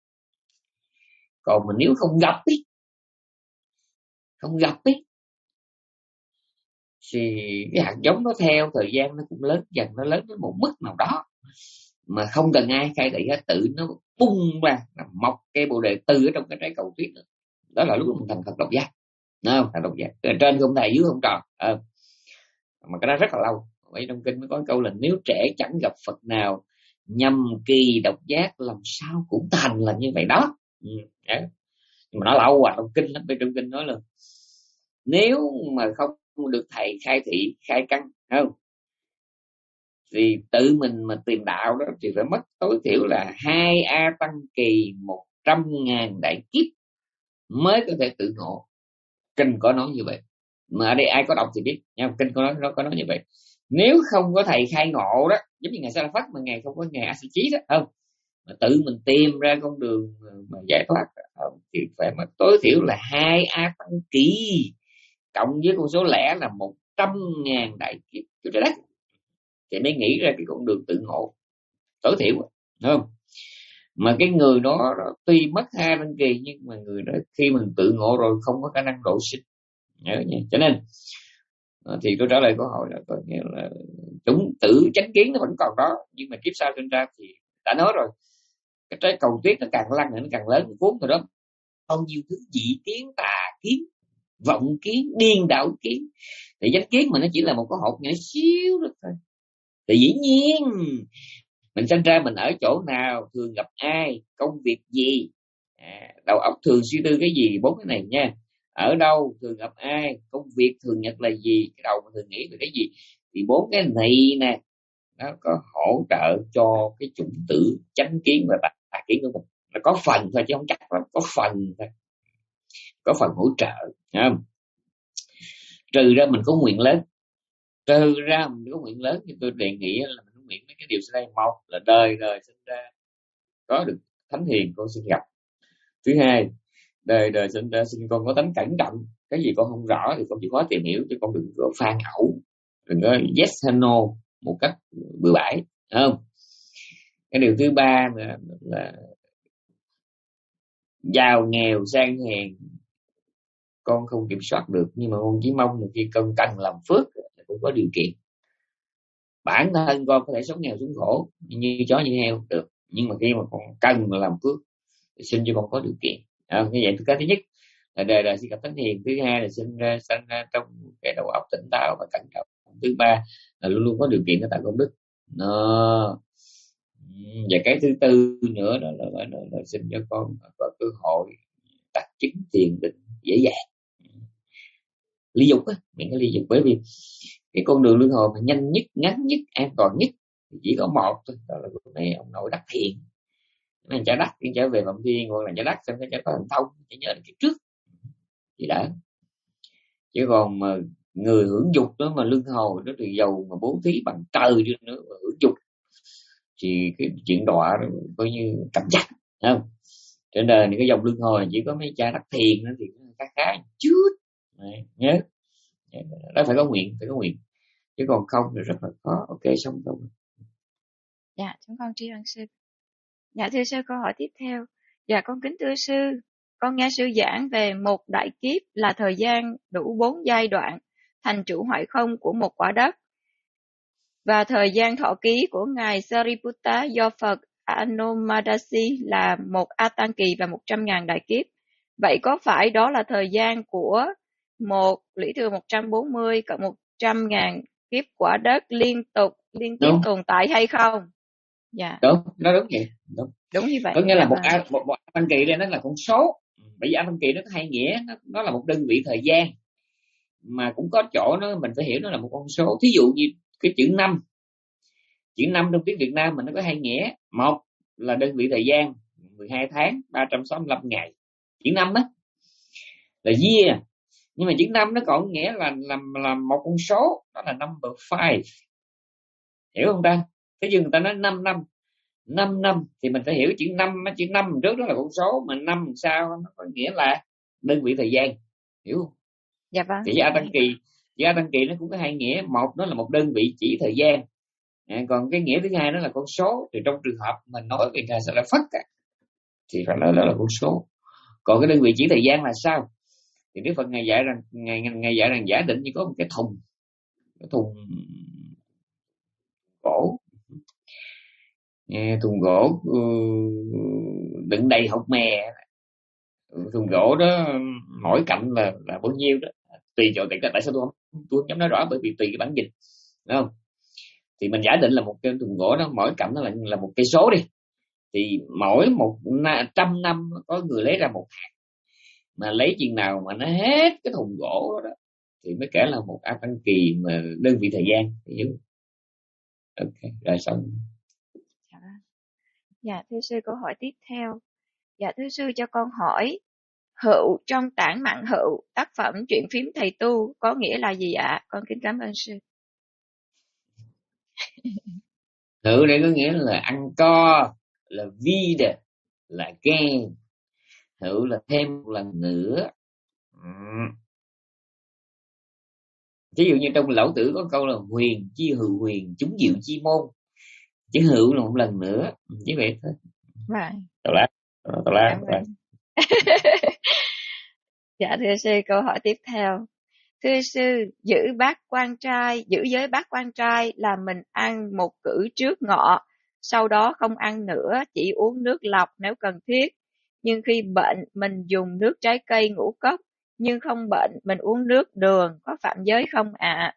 Còn mình nếu không gặp ý, không gặp ý thì cái hạt giống nó theo thời gian nó cũng lớn dần, nó lớn đến một mức nào đó mà không cần ai khai thị hết, tự nó bung ra, nó mọc cây bồ đề từ ở trong cái trái cầu tuyết nữa. Đó là lúc mình thành Phật độc giác, không? Thành độc giác trên không thầy dưới không tròn à. Mà cái đó rất là lâu. Vậy trong kinh mới có câu là nếu trẻ chẳng gặp Phật nào nhầm kỳ độc giác làm sao cũng thành là như vậy đó. Ừ, nhưng mà nó lâu à, trong kinh lắm. Bên trong kinh nói là nếu mà không được thầy khai thị khai căn không thì tự mình mà tìm đạo đó thì phải mất tối thiểu là hai a tăng kỳ một trăm ngàn đại kiếp mới có thể tự ngộ. Kinh có nói như vậy, mà ở đây ai có đọc thì biết nha. Kinh có nói, nó có nói như vậy. Nếu không có thầy khai ngộ đó, giống như ngài Sa La Phất mà ngài không có ngài A Sĩ Chí đó không, mà tự mình tìm ra con đường mà giải thoát không, thì phải mất tối thiểu là hai a tăng kỳ cộng với con số lẻ là một trăm ngàn đại kiếp của trái đất thì mới nghĩ ra cái con đường tự ngộ tối thiểu, đúng không? Mà cái người đó, đó tuy mất hai tăng kỳ nhưng mà người đó khi mình tự ngộ rồi không có khả năng độ sinh. Nhớ nha. Cho nên thì tôi trả lời câu hỏi là có nghĩa là chúng tự chánh kiến nó vẫn còn đó, nhưng mà kiếp sau sinh ra thì đã nói rồi, cái trái cầu tuyết nó càng lăn nó càng lớn, cuốn rồi đó bao nhiêu thứ dị kiến, tà kiến, vọng kiến, điên đạo kiến. Thì chánh kiến mà nó chỉ là một cái hộp nhỏ xíu đó thôi. Thì dĩ nhiên mình sinh ra mình ở chỗ nào, thường gặp ai, công việc gì, à, đầu óc thường suy tư cái gì, bốn cái này nha. Ở đâu, thường gặp ai, công việc thường nhật là gì, cái đầu thường nghĩ về cái gì, thì bốn cái này nè nó có hỗ trợ cho cái chủng tử chánh kiến và tà kiến của mình. Nó có phần thôi chứ không chắc lắm, có phần thôi, có phần hỗ trợ, không? Trừ ra mình có nguyện lớn, trừ ra mình có nguyện lớn thì tôi đề nghị là mình nguyện mấy cái điều sau đây. Một là đời đời sinh ra có được thánh hiền con xin gặp. Thứ hai, đời đời sinh ra xin con có tánh cẩn trọng, cái gì con không rõ thì con chịu khó tìm hiểu, chứ con đừng có phan ẩu, đừng có yes hay no một cách bừa bãi, không? Cái điều thứ ba là, là giàu nghèo sang hèn con không kiểm soát được, nhưng mà con chỉ mong là khi con cần làm phước là cũng có điều kiện. Bản thân con có thể sống nghèo xuống khổ như chó như heo được, nhưng mà khi mà con cần làm phước thì xin cho con có điều kiện. À, như vậy cái thứ nhất là đời đời xin gặp thánh hiền. Thứ hai là sinh ra sinh ra trong cái đầu óc tỉnh táo và cẩn trọng. Thứ ba là luôn luôn có điều kiện để tạo công đức. Nó và cái thứ tư nữa đó là, là, là, là xin cho con có cơ hội tập chứng thiền định dễ dàng. Ly dục á, những cái ly dục, bởi vì cái con đường luân hồi mà nhanh nhất, ngắn nhất, an toàn nhất chỉ có một thôi, đó là này ông nội đắc thiền. Này trả đắc thì trở về Phạm Thiên, hoặc là trả đắc xong cái trả có thành thông, chỉ nhớ cái trước thì đã. Chứ còn mà người hưởng dục đó mà luân hồi đó thì giàu mà bố thí bằng trời đi nữa mà hưởng dục thì cái chuyện đọa đó coi như cầm chắc, không? Trên đời này cái dòng luân hồi chỉ có mấy cha đắc thiền đó thì khá khá chút. Đấy, nhớ đó, phải có nguyện, phải có nguyện, chứ còn không thì rất là khó. Ok, xong rồi. Dạ, chúng con tri ân sư. Dạ thưa sư, câu hỏi tiếp theo. Dạ con kính thưa sư, con nghe sư giảng về một đại kiếp là thời gian đủ bốn giai đoạn thành trụ hoại không của một quả đất, và thời gian thọ ký của ngài Sariputta do Phật Anomadasi là một A Tăng kỳ và một trăm ngàn đại kiếp. Vậy có phải đó là thời gian của một lý thừa một trăm bốn mươi cộng một trăm ngàn kiếp quả đất liên tục liên tiếp Đúng. tồn tại hay không? Dạ. Đúng, nó đúng vậy. Đúng. Đúng như vậy. Có nghĩa dạ là một vâng. A, một, một A Tăng kỳ đây nó là con số. Bởi vì A Tăng kỳ nó có hai nghĩa, nó, nó là một đơn vị thời gian, mà cũng có chỗ nó mình phải hiểu nó là một con số. Thí dụ như cái chữ năm, chữ năm trong tiếng Việt Nam mình nó có hai nghĩa. Một là đơn vị thời gian mười hai tháng ba trăm sáu mươi lăm ngày, chữ năm á là year, nhưng mà chữ năm nó còn nghĩa là là, là một con số, đó là number five, hiểu không ta? Thế nhưng người ta nói năm năm, năm năm thì mình phải hiểu chữ năm, chữ năm trước đó là con số, mà năm sau nó có nghĩa là đơn vị thời gian, hiểu không? Dạ vâng. Thì A Tăng kỳ, chữ A Tăng kỳ nó cũng có hai nghĩa. Một nó là một đơn vị chỉ thời gian, à, còn cái nghĩa thứ hai đó là con số. Thì trong trường hợp mình nói về ngài Sa La Phất á, thì phải nói đó là con số. Còn cái đơn vị chỉ thời gian là sao? Thì Đức Phật ngài dạy rằng ngài ngài dạy rằng giả định như có một cái thùng, cái thùng gỗ, thùng gỗ đựng đầy hột mè. Thùng gỗ đó mỗi cạnh là là bao nhiêu đó tùy chỗ. Tại sao tôi không tôi không dám nói rõ, bởi vì tùy cái bản dịch, đúng không? Thì mình giả định là một cái thùng gỗ đó mỗi cạnh nó là là một cây số đi, thì mỗi một trăm năm có người lấy ra một hạt, mà lấy chừng nào mà nó hết cái thùng gỗ đó, đó thì mới kể là một A Tăng kỳ mà đơn vị thời gian, hiểu? Ok, rồi xong. Dạ. Dạ thưa sư, câu hỏi tiếp theo. Dạ thưa sư, cho con hỏi hữu trong tản mạn hữu tác phẩm Chuyện phím thầy tu có nghĩa là gì ạ? Con kính cảm ơn sư. Hữu đây có nghĩa là ăn co, là vida, là gan. Hữu là thêm một lần nữa. Ví dụ như trong Lão Tử có câu là huyền chi hữu huyền, chúng diệu chi môn. Chữ hữu là một lần nữa, như vậy thôi. Vâng. Tào lá, tào lá. Dạ thưa sư, câu hỏi tiếp theo. Thưa sư, giữ bát quan trai, giữ giới bát quan trai là mình ăn một cữ trước ngọ, sau đó không ăn nữa, chỉ uống nước lọc nếu cần thiết. Nhưng khi bệnh, mình dùng nước trái cây ngũ cốc, nhưng không bệnh, mình uống nước đường, có phạm giới không ạ? À?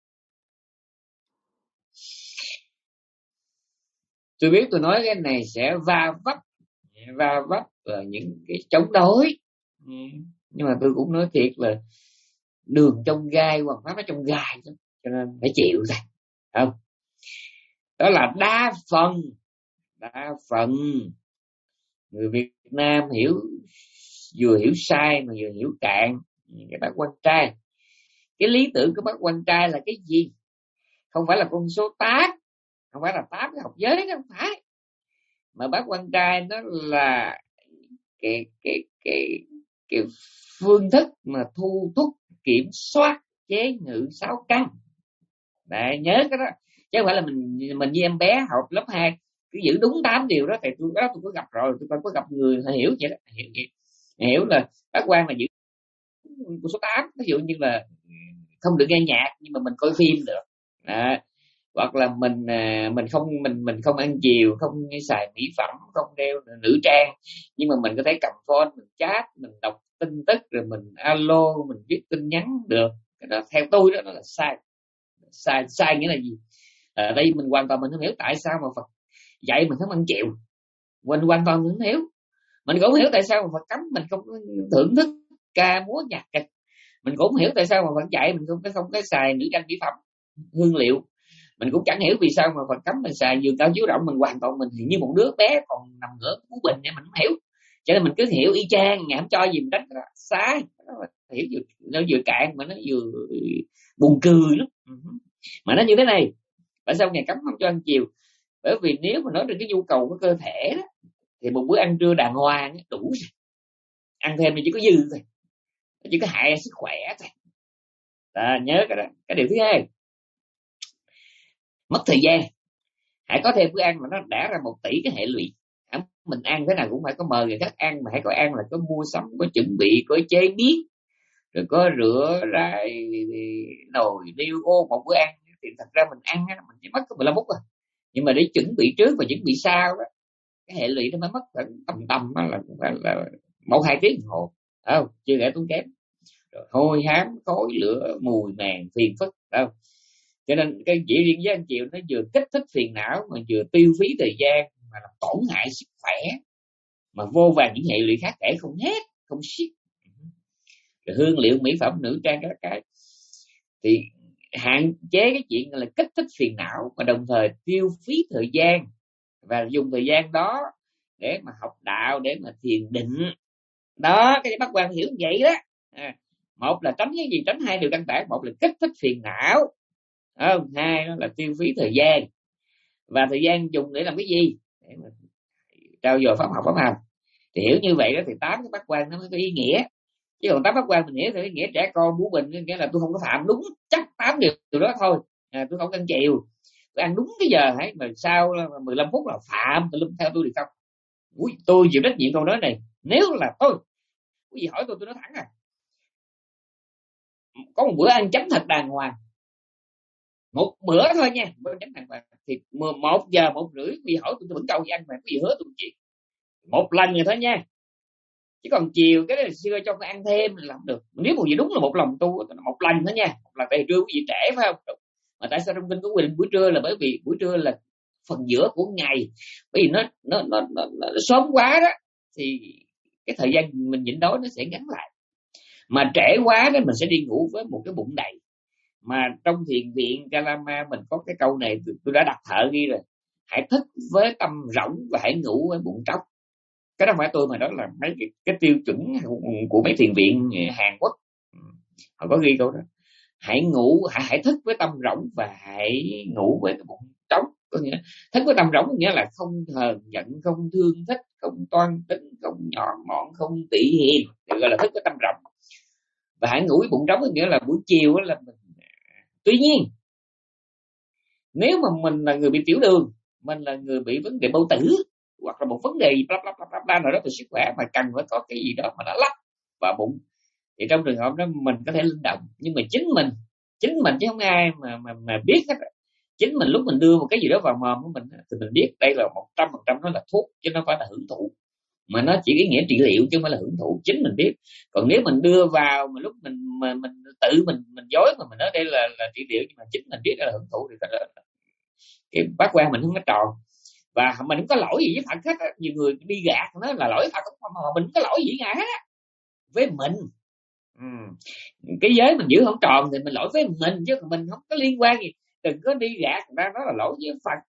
Tôi biết tôi nói cái này sẽ va vấp, va vấp là những cái chống đối. Nhưng mà tôi cũng nói thiệt là đường trong gai, hoặc pháp nó trong gai, cho nên phải chịu thôi, không? Đó là đa phần đa phần người Việt Nam hiểu, vừa hiểu sai mà vừa hiểu cạn cái bác quan trai. Cái lý tưởng của bác quan trai là cái gì? Không phải là con số tám, không phải là tám cái học giới, đó không phải. Mà bác quan trai nó là cái cái cái cái phương thức mà thu thúc, kiểm soát, chế ngự sáu căn. Đấy, nhớ cái đó, chứ không phải là mình mình với em bé học lớp hai cứ giữ đúng tám điều đó. Thì tôi đó tôi có gặp rồi, tôi có gặp người hiểu vậy đó, hiểu vậy. Hiểu là bác quan là giữ con số tám, ví dụ như là không được nghe nhạc nhưng mà mình coi phim được. Đó. Hoặc là mình mình không mình mình không ăn chiều, không xài mỹ phẩm, không đeo nữ trang, nhưng mà mình có thể cầm phone, mình chat, mình đọc tin tức, rồi mình alo, mình viết tin nhắn được. Cái đó theo tôi đó, đó là sai. Sai sai nghĩa là gì? Ở đây mình hoàn toàn mình không hiểu tại sao mà Phật dạy mình không ăn chiều. Mình hoàn toàn mình không hiểu. Mình cũng không hiểu tại sao mà Phật cấm mình không thưởng thức ca múa nhạc kịch. Mình cũng không hiểu tại sao mà Phật dạy mình không có không có xài nữ trang mỹ phẩm, hương liệu. Mình cũng chẳng hiểu vì sao mà Phật cấm mình xài giường cao chiếu rộng. Mình hoàn toàn mình như một đứa bé còn nằm ngửa cú bình vậy, mình không hiểu. Cho nên mình cứ hiểu y chang, ngày không cho gì mình đánh. Sai. Hiểu vừa, nó vừa cạn mà nó vừa buồn cười lắm. Mà nó như thế này, tại sao ngày cấm không cho ăn chiều? Bởi vì nếu mà nói đến cái nhu cầu của cơ thể đó, thì một bữa ăn trưa đàng hoàng đủ rồi. Ăn thêm thì chỉ có dư thôi, chỉ có hại sức khỏe thôi. À, nhớ cái đó. Cái điều thứ hai, mất thời gian. Hãy có thêm bữa ăn mà nó đã ra một tỷ cái hệ lụy. Mình ăn thế nào cũng phải có mời người khác ăn, mà hãy có ăn là có mua sắm, có chuẩn bị, có chế biến, rồi có rửa rải nồi niêu ô. Một bữa ăn thì thật ra mình ăn mình chỉ mất có mười lăm phút rồi, nhưng mà để chuẩn bị trước và chuẩn bị sau đó, cái hệ lụy nó mới mất tầm tầm đó là, là, là một hai tiếng đồng hồ, không chưa kể tốn kém, rồi hôi hám, khói lửa, mùi màng, phiền phức đâu. Cho nên cái chỉ riêng với ăn chiều nó vừa kích thích phiền não mà vừa tiêu phí thời gian, mà làm tổn hại sức khỏe, mà vô vàn những hệ lụy khác kể không hết, không xiết. Rồi hương liệu, mỹ phẩm, nữ trang, các cái thì hạn chế cái chuyện là kích thích phiền não, mà đồng thời tiêu phí thời gian và dùng thời gian đó để mà học đạo, để mà thiền định. Đó, cái bác quan hiểu vậy đó. À, một là tránh cái gì? Tránh hai điều căn bản. Một là kích thích phiền não, không? Hai đó là tiêu phí thời gian. Và thời gian dùng để làm cái gì? Để mà trao dồi pháp học, pháp hành. Thì hiểu như vậy đó thì tám cái bác quan nó mới có ý nghĩa. Chứ còn tám bác quan mình hiểu thì nghĩa trẻ con bú bình, nghĩa là tôi không có phạm đúng chắc tám điều điều đó thôi. À, tôi không ăn chiều, tôi ăn đúng cái giờ hãy mà sau mười lăm phút là phạm tôi theo tôi được không? Ui, tôi chịu trách nhiệm câu nói này. Nếu là tôi, cái gì hỏi tôi tôi nói thẳng à, có một bữa ăn chấm thật đàng hoàng, một bữa thôi nha, bữa chấm đàng hoàng thì một giờ một rưỡi vì hỏi tôi tôi vẫn câu gì ăn mà cái gì hứa tôi chuyện một lần rồi thôi nha. Chứ còn chiều cái đó xưa cho tôi ăn thêm là làm được. Nếu một gì đúng là một lòng tu một lần thôi nha, một lần tại trưa cái gì trễ phải không? Mà tại sao trong kinh có quy định buổi trưa là bởi vì buổi trưa là phần giữa của ngày, bởi vì nó nó nó, nó, nó sớm quá đó thì cái thời gian mình nhịn đói nó sẽ ngắn lại, mà trễ quá đó mình sẽ đi ngủ với một cái bụng đầy. Mà trong thiền viện Kalama mình có cái câu này tôi đã đặt thợ ghi rồi: hãy thức với tâm rỗng và hãy ngủ với bụng trống. Cái đó không phải tôi mà đó là mấy cái, cái tiêu chuẩn của mấy thiền viện Hàn Quốc, họ có ghi câu đó: hãy ngủ, hãy, hãy thức với tâm rỗng và hãy ngủ với cái bụng trống. Có nghĩa thức với tâm rỗng nghĩa là không hờn giận, không thương thích, không toan tính, không nhọn mọn, không tỉ hiềm, gọi là thức với tâm rỗng. Và hãy ngủ với bụng trống nghĩa là buổi chiều là mình. Tuy nhiên nếu mà mình là người bị tiểu đường, mình là người bị vấn đề bao tử, hoặc là một vấn đề bla bla bla bla nào đó về sức khỏe mà cần phải có cái gì đó mà nó lắp vào bụng, thì trong trường hợp đó mình có thể linh động. Nhưng mà chính mình chính mình chứ không ai mà mà mà biết hết. Chính mình lúc mình đưa một cái gì đó vào mồm của mình thì mình biết đây là một trăm phần trăm nó là thuốc chứ nó không phải là hưởng thụ, mà nó chỉ ý nghĩa trị liệu chứ không phải là hưởng thụ. Chính mình biết. Còn nếu mình đưa vào mà lúc mình mà mình tự mình mình dối mà mình nói đây là là trị liệu, nhưng mà chính mình biết đây là hưởng thụ thì cái, cái bát quan mình không có tròn. Và mình không có lỗi gì với Phật hết á. Nhiều người đi gạt nó là lỗi Phật, không mà mình không có lỗi gì ngài hết á, với mình. Ừ. Cái giới mình giữ không tròn thì mình lỗi với mình chứ mình không có liên quan gì. Đừng có đi gạt ra nó là lỗi với Phật,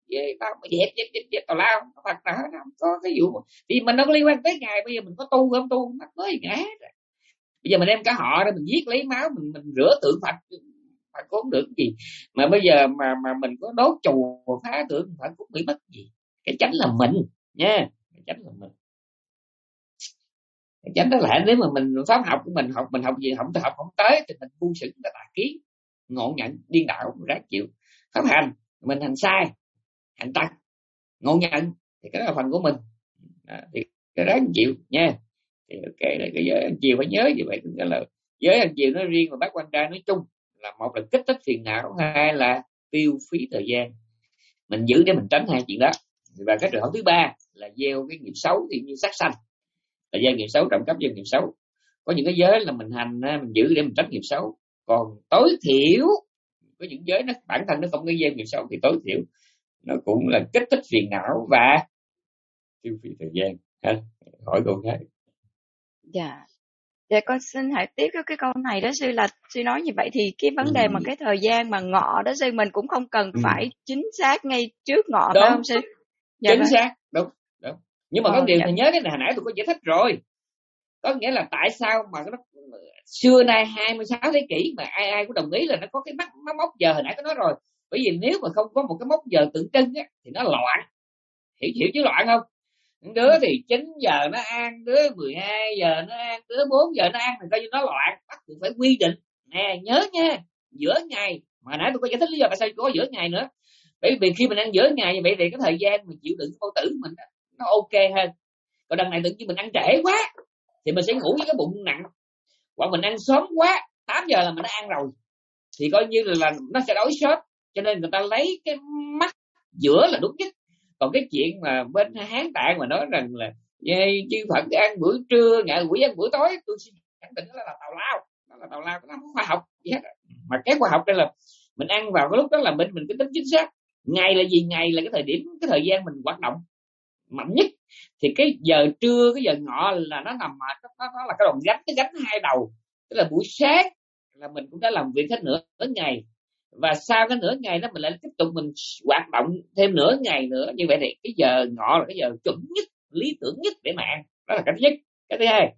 về tao mà dẹp dẹp dẹp dẹp tào lao, Phật nào nó không có cái vụ thì mình đâu có liên quan tới ngài. Bây giờ mình có tu không tu mắc mới ngã. Bây giờ mình đem cả họ ra mình giết lấy máu, mình mình rửa tượng Phật, Phật cũng không được cái gì. Mà bây giờ mà mà mình có đốt chùa phá tượng Phật cũng bị mất gì. Cái chánh là mình nha, cái chánh là mình. Cái chánh đó là nếu mà mình pháp học của mình học mình học gì không học không tới thì mình ngu xuẩn tà kiến, ngộ nhận, điên đảo, ráng chịu. Pháp hành mình hành sai, hành tặc, ngộ nhận thì cái đó là phần của mình. Đó, thì cái ráng chịu nha. Thì cái cái giới ăn chiều phải nhớ như vậy, tức là giới ăn chiều nói riêng và bát quan trai nói chung là một là kích thích phiền não, hai là tiêu phí thời gian. Mình giữ để mình tránh hai chuyện đó. Và cái trường hợp thứ ba là gieo cái nghiệp xấu thì như sát sanh, là gieo nghiệp xấu, trộm cắp, gieo nghiệp xấu. Có những cái giới là mình hành mình giữ để mình tránh nghiệp xấu, còn tối thiểu có những giới nó bản thân nó không có gieo nghiệp xấu thì tối thiểu nó cũng là kích thích phiền não và tiêu phí thời gian. Ha? Hỏi câu khác. Dạ. Dạ con xin hỏi tiếp cái câu này đó sư, là sư nói như vậy thì cái vấn đề mà cái thời gian mà ngọ đó sư, mình cũng không cần phải ừ. chính xác ngay trước ngọ đúng. Phải không sư? Dạ chính vâng. xác, đúng, đúng. Nhưng mà ờ, có điều dạ. thì nhớ cái này hồi nãy tôi có giải thích rồi. Có nghĩa là tại sao mà nó xưa nay hai mươi sáu thế kỷ mà ai ai cũng đồng ý là nó có cái mốc, mốc giờ hồi nãy có nói rồi. Bởi vì nếu mà không có một cái mốc giờ tượng trưng á thì nó loạn. Hiểu hiểu chứ loạn không? Đứa thì chín giờ nó ăn, đứa mười hai giờ nó ăn, đứa bốn giờ nó ăn, thì coi như nó loạn. Bắt buộc phải quy định nè, nhớ nha, giữa ngày. Mà nãy tôi có giải thích lý do tại sao có giữa ngày nữa. Bởi vì khi mình ăn giữa ngày như vậy thì cái thời gian mình chịu đựng bao tử mình nó ok hơn. Còn đằng này tự nhiên mình ăn trễ quá thì mình sẽ ngủ với cái bụng nặng, hoặc mình ăn sớm quá, tám giờ là mình đã ăn rồi thì coi như là, là nó sẽ đói sớm. Cho nên người ta lấy cái mắt giữa là đúng nhất. Còn cái chuyện mà bên Hán Tạng mà nói rằng là chư Phật ăn bữa trưa, ngạ quỷ ăn bữa tối, tôi xin khẳng định đó là tào lao, đó là tào lao, nó không có khoa học gì hết. Mà cái khoa học đây là mình ăn vào cái lúc đó là mình mình cái tính chính xác. Ngày là gì? Ngày là cái thời điểm, cái thời gian mình hoạt động mạnh nhất. Thì cái giờ trưa, cái giờ ngọ là nó nằm ở nó, nó là cái đòn gánh, cái gánh hai đầu. Tức là buổi sáng là mình cũng đã làm việc hết nửa, nửa ngày, và sau cái nửa ngày đó mình lại tiếp tục mình hoạt động thêm nửa ngày nữa. Như vậy thì cái giờ ngọ là cái giờ chuẩn nhất, lý tưởng nhất để mà ăn. Đó là cái thứ nhất. Cái thứ hai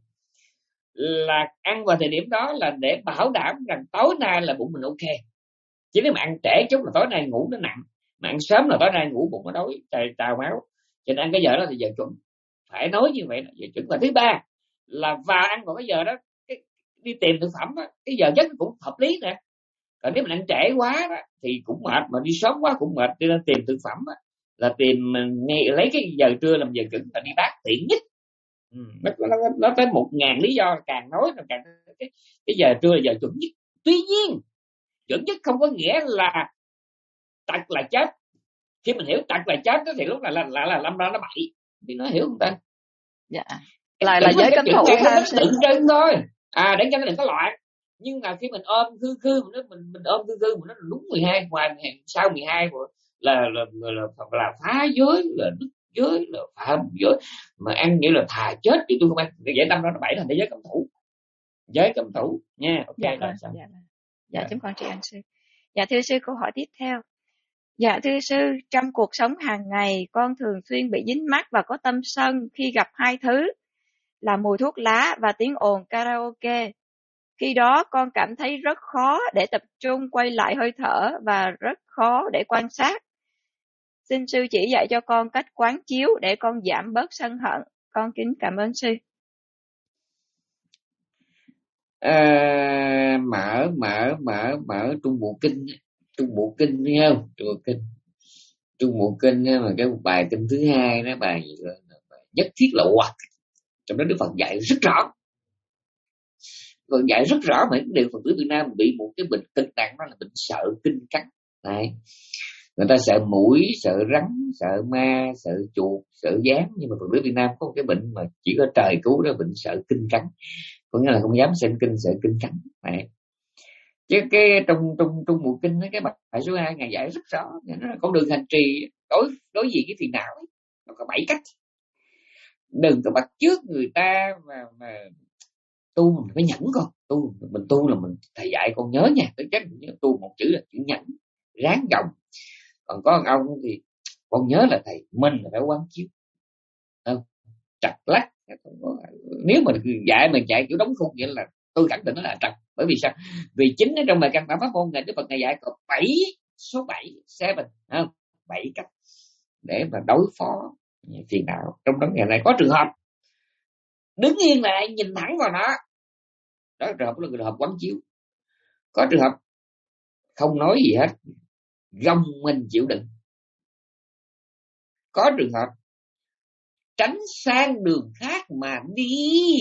là ăn vào thời điểm đó là để bảo đảm rằng tối nay là bụng mình ok. Chứ nếu mà ăn trễ chút là tối nay ngủ nó nặng, mà ăn sớm là tối nay ngủ bụng nó đói, trào máu. Cho nên ăn cái giờ đó là giờ chuẩn, phải nói như vậy là giờ chuẩn. Và thứ ba là vào ăn vào cái giờ đó, cái, đi tìm thực phẩm đó, cái giờ giấc cũng hợp lý nè. Còn nếu mình ăn trễ quá đó, thì cũng mệt, mà đi sớm quá cũng mệt. Cho nên tìm thực phẩm đó, là tìm ngay lấy cái giờ trưa làm giờ chuẩn là đi bát tiện nhất. Ừ, nó, nó, nó tới một ngàn lý do, càng nói nó càng cái, cái giờ trưa là giờ chuẩn nhất. Tuy nhiên chuẩn nhất không có nghĩa là tật là chết. Khi mình hiểu tật là chết đó, thì lúc là là là, là lâm ra nó bậy. Thì nó hiểu không ta? Dạ. Lại là giới cấm thủ ha, tự trưng thôi. À để cho nó đừng có loạn. Nhưng mà khi mình ôm khư khư mình mình, mình ôm khư khư mình nó đúng mười hai, ngoài sau mười hai là là là, là, là, là phá giới, là đứt giới, là phạm giới. Mà ăn nghĩa là thà chết chứ tôi không ăn. Cái vậy năm đó nó bảy thành giới cấm thủ. Giới cấm thủ nha. Ok. Dạ, là dạ, dạ. Dạ, chúng con tri ân sư. Dạ thưa sư, câu hỏi tiếp theo. Dạ thưa sư, trong cuộc sống hàng ngày con thường xuyên bị dính mắc và có tâm sân khi gặp hai thứ là mùi thuốc lá và tiếng ồn karaoke. Khi đó con cảm thấy rất khó để tập trung quay lại hơi thở và rất khó để quan sát. Xin sư chỉ dạy cho con cách quán chiếu để con giảm bớt sân hận. Con kính cảm ơn sư. À, mở mở mở mở Trung Bộ Kinh, Trung Bộ Kinh thấy không? Trung Bộ Kinh, Trung Bộ Kinh mà cái bài kinh thứ hai đó, bài gì đó, bài nhất thiết là hoặc. Trong đó Đức Phật dạy rất rõ, Phật dạy rất rõ mà cái điều Phật tử Việt Nam bị một cái bệnh cực nặng, đó là bệnh sợ kinh cắn. Đấy, người ta sợ mũi, sợ rắn, sợ ma, sợ chuột, sợ gián, nhưng mà Phật tử Việt Nam có một cái bệnh mà chỉ có trời cứu, đó bệnh sợ kinh cắn. Có nghĩa là không dám xem kinh, sợ kinh cắn. Đấy. Chứ cái trong trong trong bộ kinh cái bài số hai ngài dạy rất rõ, nó là con đường hành trì đối đối diện cái phiền não ấy. Nó có bảy cách. Đừng có bắt chước người ta mà mà tu mình phải nhẫn con. Tu mình tu là mình thầy dạy con nhớ nha, tôi chắc tu một chữ là chữ nhẫn, ráng gồng. Còn có ông thì con nhớ là thầy mình là phải quán chiếu, không trật lắc. Nếu mà dạy mình dạy kiểu đóng khung vậy là tôi khẳng định nó là trật. Bởi vì sao? Vì chính ở trong bài căn bản pháp môn này Đức Phật ngày dạy có bảy số bảy seven, không bảy cách để mà đối phó phiền não. Trong đó ngày này có trường hợp đứng yên lại nhìn thẳng vào nó, đó là trường hợp, là trường hợp quán chiếu. Có trường hợp không nói gì hết, gồng mình chịu đựng. Có trường hợp tránh sang đường khác mà đi,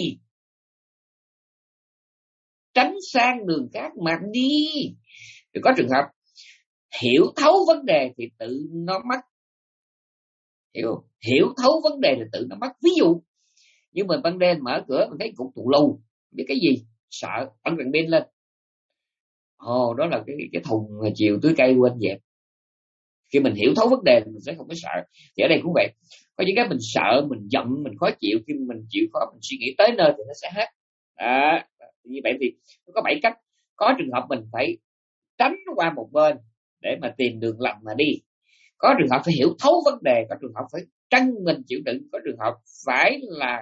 tránh sang đường khác mà đi. Rồi có trường hợp hiểu thấu vấn đề thì tự nó mất, hiểu hiểu thấu vấn đề thì tự nó mất. Ví dụ như mình ban đêm mở cửa mình thấy cục tù lù, biết cái gì sợ, bắn đèn pin lên, ồ đó là cái cái thùng chiều tưới cây quên dẹp. Khi mình hiểu thấu vấn đề mình sẽ không có sợ. Thì ở đây cũng vậy, có những cái mình sợ, mình giận, mình khó chịu, khi mình chịu khó mình suy nghĩ tới nơi thì nó sẽ hết. À, như vậy thì có bảy cách. Có trường hợp mình phải tránh qua một bên để mà tìm đường lành mà đi. Có trường hợp phải hiểu thấu vấn đề, có trường hợp phải trăng mình chịu đựng, có trường hợp phải là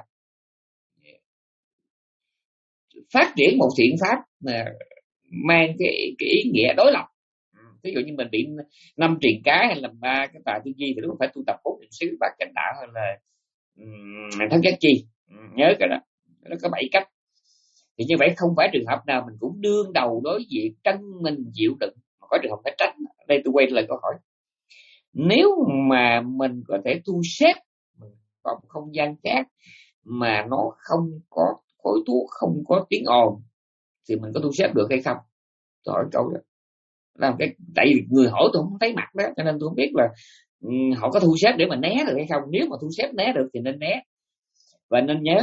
phát triển một thiện pháp mà mang cái, cái ý nghĩa đối lập. Ví dụ như mình bị năm triền cái hay là ba cái tà tư duy thì đúng phải tu tập bốn niệm xứ, bát chánh đạo hay là um, thất giác chi. Nhớ cái đó, nó có bảy cách. Thì như vậy không phải trường hợp nào mình cũng đương đầu đối diện trân mình chịu đựng, mà có trường hợp phải tránh. Đây tôi quay lại câu hỏi, nếu mà mình có thể thu xếp một không gian khác mà nó không có khói thuốc, không có tiếng ồn thì mình có thu xếp được hay không? Tôi hỏi câu đó làm cái, tại vì người hỏi tôi không thấy mặt đó, cho nên tôi không biết là um, họ có thu xếp để mà né được hay không. Nếu mà thu xếp né được thì nên né. Và nên nhớ,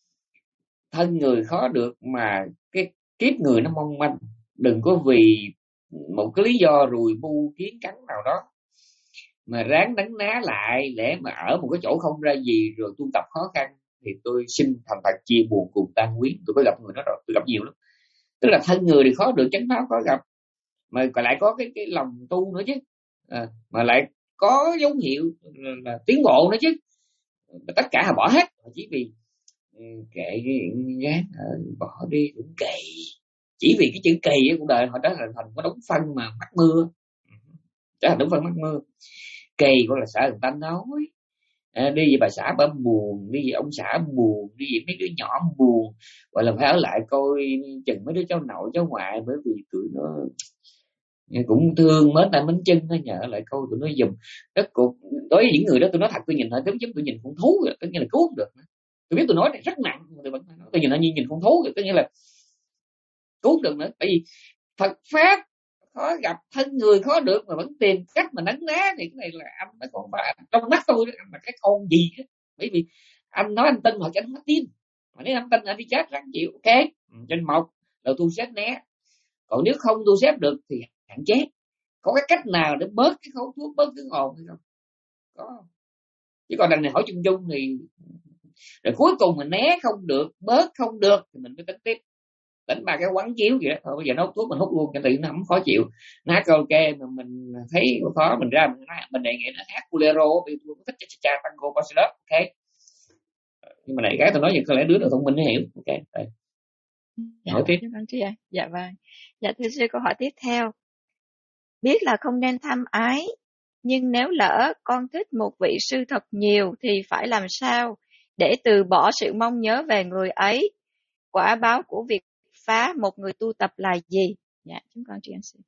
thân người khó được mà cái kiếp người nó mong manh. Đừng có vì một cái lý do rùi bu kiến cắn nào đó mà ráng đánh ná lại để mà ở một cái chỗ không ra gì rồi tu tập khó khăn. Thì tôi xin thành thật chia buồn cùng tan quyến. Tôi có gặp người đó rồi, tôi gặp nhiều lắm. Tức là thân người thì khó được, chánh pháp khó gặp, mà còn lại có cái cái lòng tu nữa chứ, à, mà lại có dấu hiệu là, là tiến bộ nữa chứ. Tất cả họ bỏ hết chỉ vì kệ gán bỏ đi cũng kỳ, chỉ vì cái chữ kỳ ở cuộc đời họ trở thành thành có đống phân mà mắc mưa, trở thành đống phân mắc mưa. Kỳ gọi là sợ người ta nói, à, đi về bà xã bà buồn, đi về ông xã buồn, đi về mấy đứa nhỏ buồn, gọi là phải ở lại coi chừng mấy đứa cháu nội cháu ngoại, bởi vì tụi nó cũng thương mến tay mến chân, nó nhờ lại câu tụi nó dùm. Đất cuộc đối với những người đó tôi nói thật, tôi nhìn họ giống giống tôi nhìn con thú vậy, tức nghĩa là cứu không được. Tôi biết tôi nói này rất nặng, tôi vẫn nói, tôi nhìn họ như nhìn con thú vậy, tức nghĩa là cứu không được nữa. Tại vì Phật pháp khó gặp, thân người khó được mà vẫn tìm cách mà nấn ná, thì cái này là anh nó còn bà, trong mắt tôi đó, anh là cái con gì đó. Bởi vì anh nói anh tin hoặc anh không tin, mà nếu anh tin anh đi chết ráng chịu, ok. Trên một là tu xếp né, còn nếu không tu xếp được thì hạn chế. Có cái cách nào để bớt cái khẩu thuốc, bớt tiếng ồn hay không? Có. Chứ còn đằng này hỏi chung chung thì rồi cuối cùng mình né không được, bớt không được thì mình mới tính tiếp. Tính ba cái quán chiếu vậy đó. Thôi bây giờ nấu thuốc mình hút luôn cho tự nó không khó chịu. Nó hát karaoke mà mình thấy khó mình ra mình, mình đề nghị nó hát bolero, vì tôi thích cha cha tango bossa, ok. Nhưng mà này cái tôi nói vậy có lẽ đứa nào thông minh nó hiểu, ok. Đây. Dạ, hỏi tiếp. Dạ, dạ vâng. Dạ thưa sư, câu hỏi tiếp theo. Biết là không nên tham ái, nhưng nếu lỡ con thích một vị sư thật nhiều thì phải làm sao để từ bỏ sự mong nhớ về người ấy? Quả báo của việc phá một người tu tập là gì? Dạ, chúng con tri ân sư.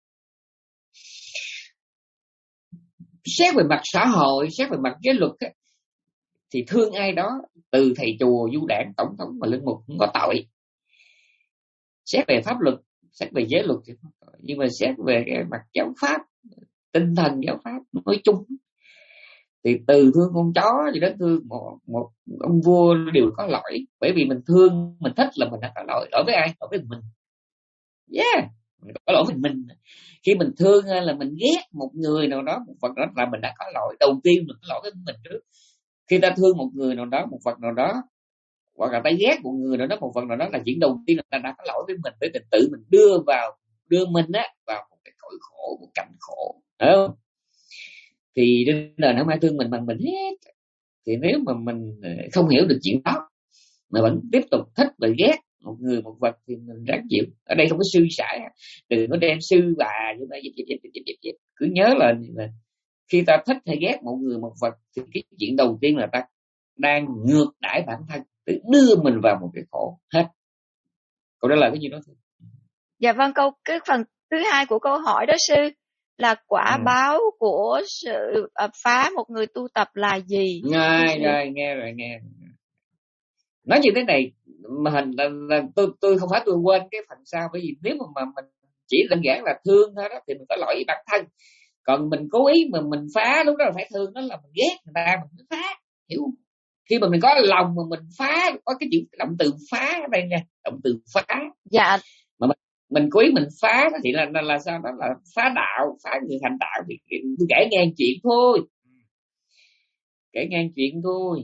Xét về mặt xã hội, xét về mặt giới luật ấy, thì thương ai đó, từ thầy chùa, du đảng, tổng thống và linh mục cũng có tội. Xét về pháp luật, xét về giới luật thì không tội. Nhưng mà xét về cái mặt giáo pháp, tinh thần giáo pháp nói chung, thì từ thương con chó cho đến thương một, một ông vua đều có lỗi. Bởi vì mình thương, mình thích là mình đã có lỗi. Lỗi với ai? Lỗi với mình. Yeah, mình có lỗi với mình. Khi mình thương là mình ghét một người nào đó, một vật đó là mình đã có lỗi. Đầu tiên mình có lỗi với mình trước. Khi ta thương một người nào đó, một vật nào đó, hoặc là ta ghét một người nào đó, một vật nào đó, là chuyện đầu tiên là ta đã có lỗi với mình. Để mình tự mình đưa vào, đưa mình á vào một cái cõi khổ, một cảnh khổ, đúng không? thì trên đời không ai thương mình bằng mình hết. Thì nếu mà mình không hiểu được chuyện đó mà vẫn tiếp tục thích và ghét một người một vật thì mình ráng chịu. Ở đây không có sư sãi, đừng có đem sư bà như vậy. Cứ nhớ là, là khi ta thích hay ghét một người một vật thì cái chuyện đầu tiên là ta đang ngược đãi bản thân, tự đưa mình vào một cái khổ hết. Câu đó là cái gì đó thôi. Dạ vâng, câu cái phần thứ hai của câu hỏi đó sư là quả Ừ. báo của sự uh, phá một người tu tập là gì? Nghe rồi, nghe rồi, nghe. Nói như thế này mà hình là, là tôi tôi không phải tôi quên cái phần sau, bởi vì nếu mà, mà mình chỉ đơn giản là thương thôi đó thì mình có lỗi với bản thân. Còn mình cố ý mà mình phá, lúc đó là phải thương, đó là mình ghét người ta mình mới phá, hiểu không? Khi mà mình có lòng mà mình phá, có cái chữ động từ phá ở đây nha, động từ phá. Dạ. Mà mình, mình cố ý mình phá thì là, là là sao? Đó là phá đạo, phá người thành đạo. Thì tôi kể ngang chuyện thôi, kể ngang chuyện thôi.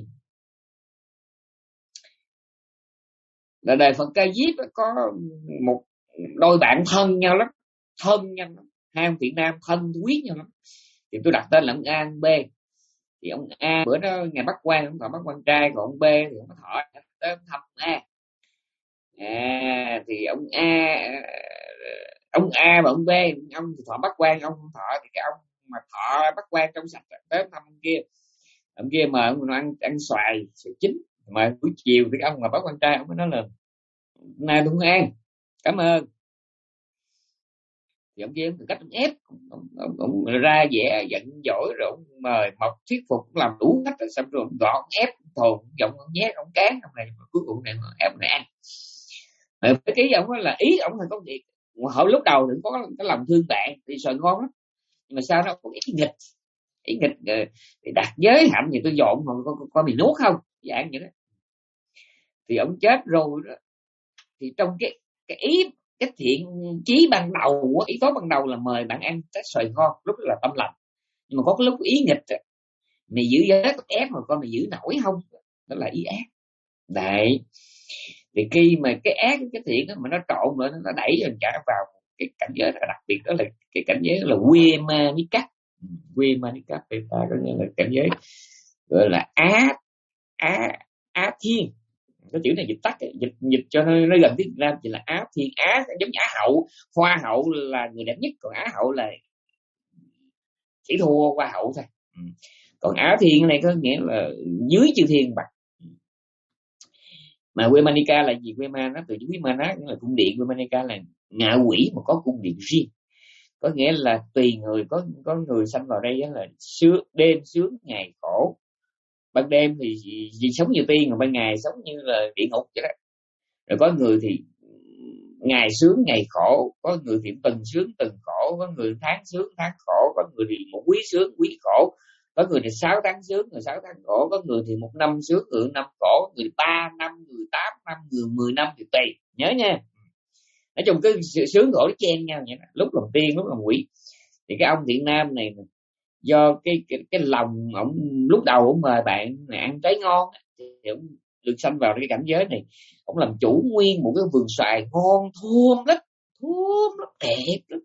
Là đời Phật Ca Diếp có một đôi bạn thân nhau lắm, thân nhau lắm, hai ông thiện nam thân quý nhau lắm. Thì tôi đặt tên là ông A, ông B. Thì ông A bữa đó ngày bắt quan, ông thọ bắt quan trai, còn ông B thì ông thọ tới ông thăm A. À, thì ông A ông A và ông B, ông thì thọ bắt quan, ông thọ thì cái ông mà thọ bắt quan trong sạch tới thăm ông kia. Ông kia mà ông ăn ăn xoài xoài chín, mà buổi chiều thì ông mà bắt quan trai ông mới nói là nay tôi không ăn, cảm ơn. Thì ông kia cách ông ép, ông, ông, ông ra vẻ giận dỗi rồi ông mời mọc thuyết phục, làm đủ cách rồi, xong rồi ông gọn ép thồn giọng ông nhét ông cán ông này, mà cuối cùng này mà ép này ăn. Rồi cái ông đó là ý ông là có việc hồi lúc đầu đừng có cái lòng thương bạn thì xoài ngon lắm, nhưng mà sao nó có ý nghịch, ý nghịch thì đặt giới hạnh thì tôi dọn mà có, có, có mì nuốt không dạng vậy đó. Thì ông chết rồi đó. Thì trong cái cái ý cái thiện chí ban đầu, ý tốt ban đầu là mời bạn ăn trái xoài ngon, lúc đó là tâm lành. Nhưng mà có cái lúc ý nghịch, mày giữ giới ép mà coi mày giữ nổi không, đó là ý ác. Đấy, thì khi mà cái ác cái thiện đó, mà nó trộn nữa, nó đẩy cho trả vào cái cảnh giới đặc biệt, đó là cái cảnh giới là quê ma ní cắt. Quê ma ní cắt người ta có nghĩa là cảnh giới gọi là á á á thiên. Cái chữ này dịch tắt, dịch dịch cho nó, nó gần tiếng Việt Nam chỉ là Á Thiên. Á giống như Á Hậu, Hoa Hậu là người đẹp nhất, còn Á Hậu là chỉ thua Hoa Hậu thôi. Ừ. Còn Á Thiên này có nghĩa là dưới chư thiên bậc. Mà Vemanika là gì? Vema nó từ chữ Vemana, nghĩa là cung điện. Vemanika là ngạ quỷ mà có cung điện riêng, có nghĩa là tùy người, có có người sanh vào đây là sướng, đêm sướng ngày khổ. Ban đêm thì gì sống như tiên, còn ban ngày sống như là địa ngục vậy đó. Rồi có người thì ngày sướng ngày khổ, có người thì tuần sướng tuần khổ, có người tháng sướng tháng khổ, có người thì một quý sướng quý khổ, có người thì sáu tháng sướng người sáu tháng khổ, có người thì một năm sướng người năm khổ, người ba năm, người tám năm, người mười năm thì tùy. Nhớ nha, nói chung cái sự sướng khổ nó chen nhau vậy đó. Lúc làm tiên lúc làm quỷ. Thì cái ông thiện nam này do cái cái, cái lòng ổng lúc đầu ổng mời bạn này ăn trái ngon thì ổng được sanh vào cái cảnh giới này. Ổng làm chủ nguyên một cái vườn xoài ngon thơm lắm, thơm lắm, đẹp lắm.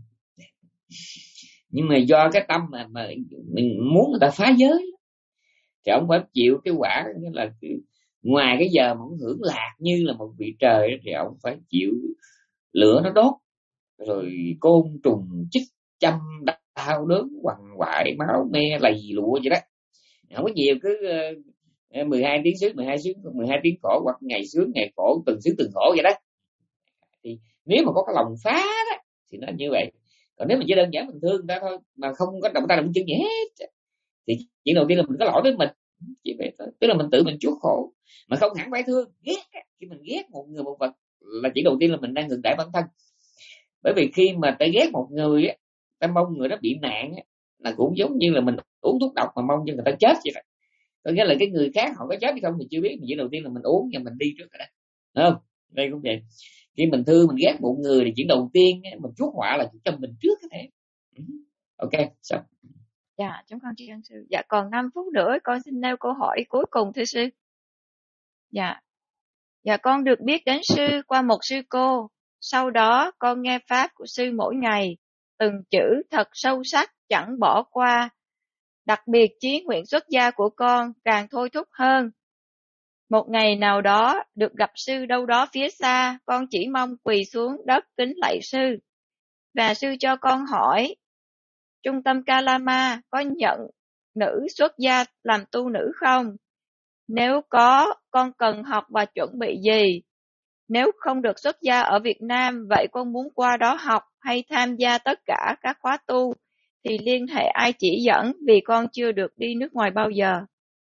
Nhưng mà do cái tâm mà, mà mình muốn người ta phá giới thì ổng phải chịu cái quả, nghĩa là ngoài cái giờ mà ổng hưởng lạc như là một vị trời thì ổng phải chịu lửa nó đốt, rồi côn trùng chích châm đau đớn quằn quại, máu me lầy lụa vậy đó. Không có nhiều, cứ uh, mười hai tiếng sướng mười hai sướng mười hai tiếng khổ, hoặc ngày sướng ngày khổ, từng sướng từng khổ vậy đó. Thì nếu mà có cái lòng phá đó thì nó như vậy. Còn nếu mà chỉ đơn giản mình thương người ta thôi mà không có động tay động chân gì hết thì chuyện đầu tiên là mình có lỗi với mình, chỉ vậy thôi. Tức là mình tự mình chuốc khổ mà không hẳn phải thương. Ghét, khi mình ghét một người một vật là chuyện đầu tiên là mình đang ngược đãi bản thân. Bởi vì khi mà ta ghét một người á, ta mong người đó bị nạn á, là cũng giống như là mình uống thuốc độc mà mong cho người ta chết vậy đó. Có nghĩa là cái người khác họ có chết hay không thì chưa biết, mà chỉ đầu tiên là mình uống và mình đi trước rồi đó, đúng không? Đây cũng vậy. Khi mình thương mình ghét một người thì chuyện đầu tiên á, mình chuốc họa là cho mình trước có thể. Ok, xong. Dạ, chúng con tri ân sư. Dạ, còn năm phút nữa con xin nêu câu hỏi cuối cùng thưa sư. Dạ. Dạ, con được biết đến sư qua một sư cô. Sau đó con nghe pháp của sư mỗi ngày, từng chữ thật sâu sắc, chẳng bỏ qua. Đặc biệt chí nguyện xuất gia của con càng thôi thúc hơn. Một ngày nào đó được gặp sư đâu đó phía xa, con chỉ mong quỳ xuống đất kính lạy sư. Và sư cho con hỏi, trung tâm Kalama có nhận nữ xuất gia làm tu nữ không? Nếu có, con cần học và chuẩn bị gì? Nếu không được xuất gia ở Việt Nam, vậy con muốn qua đó học hay tham gia tất cả các khóa tu, thì liên hệ ai chỉ dẫn, vì con chưa được đi nước ngoài bao giờ.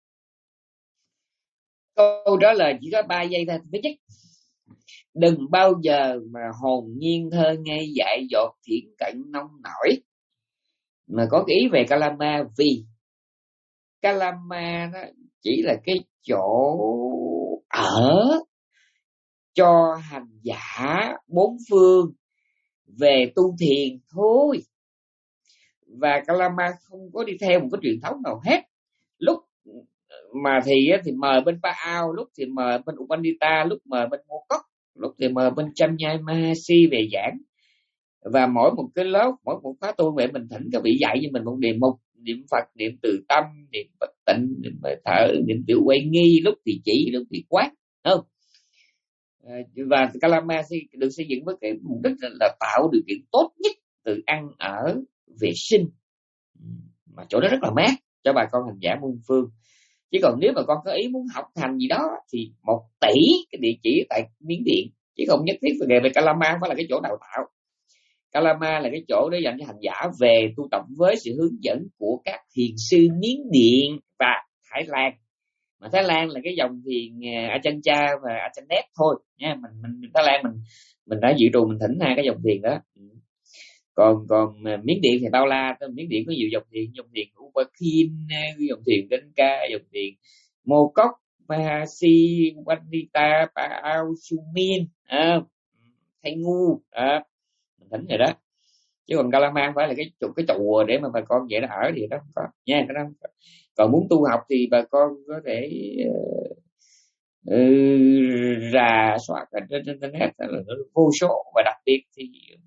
Câu trả lời chỉ có ba giây thôi. Thứ nhất, đừng bao giờ mà hồn nhiên thơ ngây dại dột thiển cận nông nổi mà có cái ý về Kalama, vì Kalama nó chỉ là cái chỗ ở cho hành giả bốn phương về tu thiền thôi, và Kalama không có đi theo một cái truyền thống nào hết. Lúc mà thì thì mời bên Pa Ao, lúc thì mời bên Upanita, lúc mời bên Mô Cốc, lúc thì mời bên Chamyai Mahasi về giảng. Và mỗi một cái lớp, mỗi một khóa tu về mình thỉnh các vị dạy cho mình một đề mục: niệm Phật, niệm từ tâm, niệm bất tịnh, niệm thở, niệm tự quay nghi, lúc thì chỉ, lúc thì quát, không? Và Kalama được xây dựng với cái mục đích là tạo điều kiện tốt nhất từ ăn ở, vệ sinh, mà chỗ đó rất là mát cho bà con hành giả muôn phương. Chứ còn nếu mà con có ý muốn học hành gì đó thì một tỷ cái địa chỉ tại Miến Điện, chứ không nhất thiết về về Kalama phải là cái chỗ đào tạo. Kalama là cái chỗ để dành cho hành giả về tu tập với sự hướng dẫn của các thiền sư Miến Điện và Thái Lan. Mà Thái Lan là cái dòng thiền Ajahn Chah và Ajahn Net thôi nha. Mình mình Thái Lan mình mình đã dự trù mình thỉnh hai cái dòng thiền đó. Còn còn Miến Điện thì bao la, Miến Điện có nhiều dòng thiền, dòng thiền Upakin, dòng thiền Denka, dòng thiền Mô Cốc, Mahasi, Upanita, Pa Ao, Sumin, à, Thay Ngu, à, mình thỉnh rồi đó. Chứ còn Kalama không phải là cái cái chùa để mà bà con vậy nó ở thì đó không có nha, cái đó không có. Còn muốn tu học thì bà con có thể uh, rà soát ở trên internet là vô số, và đặc biệt thì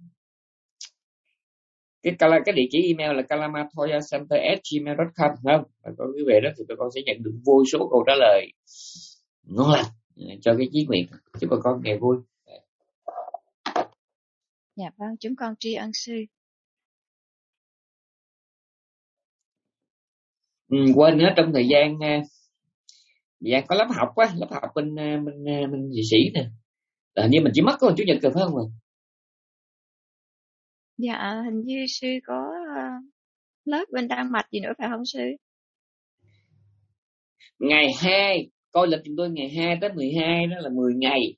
cái cái địa chỉ email là kalamatoyacenter at gmail dot com, không? Bà con cứ về đó thì bà con sẽ nhận được vô số câu trả lời ngon lành cho cái chí nguyện, chúc bà con ngày vui. Dạ vâng, chúng con tri ân sư. Ừ, quên nữa, trong thời gian dạ có lớp học á, lớp học bên bên bên dị sĩ nè, là hình như mình chỉ mất có một chủ nhật rồi phải không ạ? Dạ hình như sư có lớp bên Đan Mạch gì nữa phải không sư? Ngày hai, coi lịch chúng tôi ngày hai tới mười hai đó là mười ngày.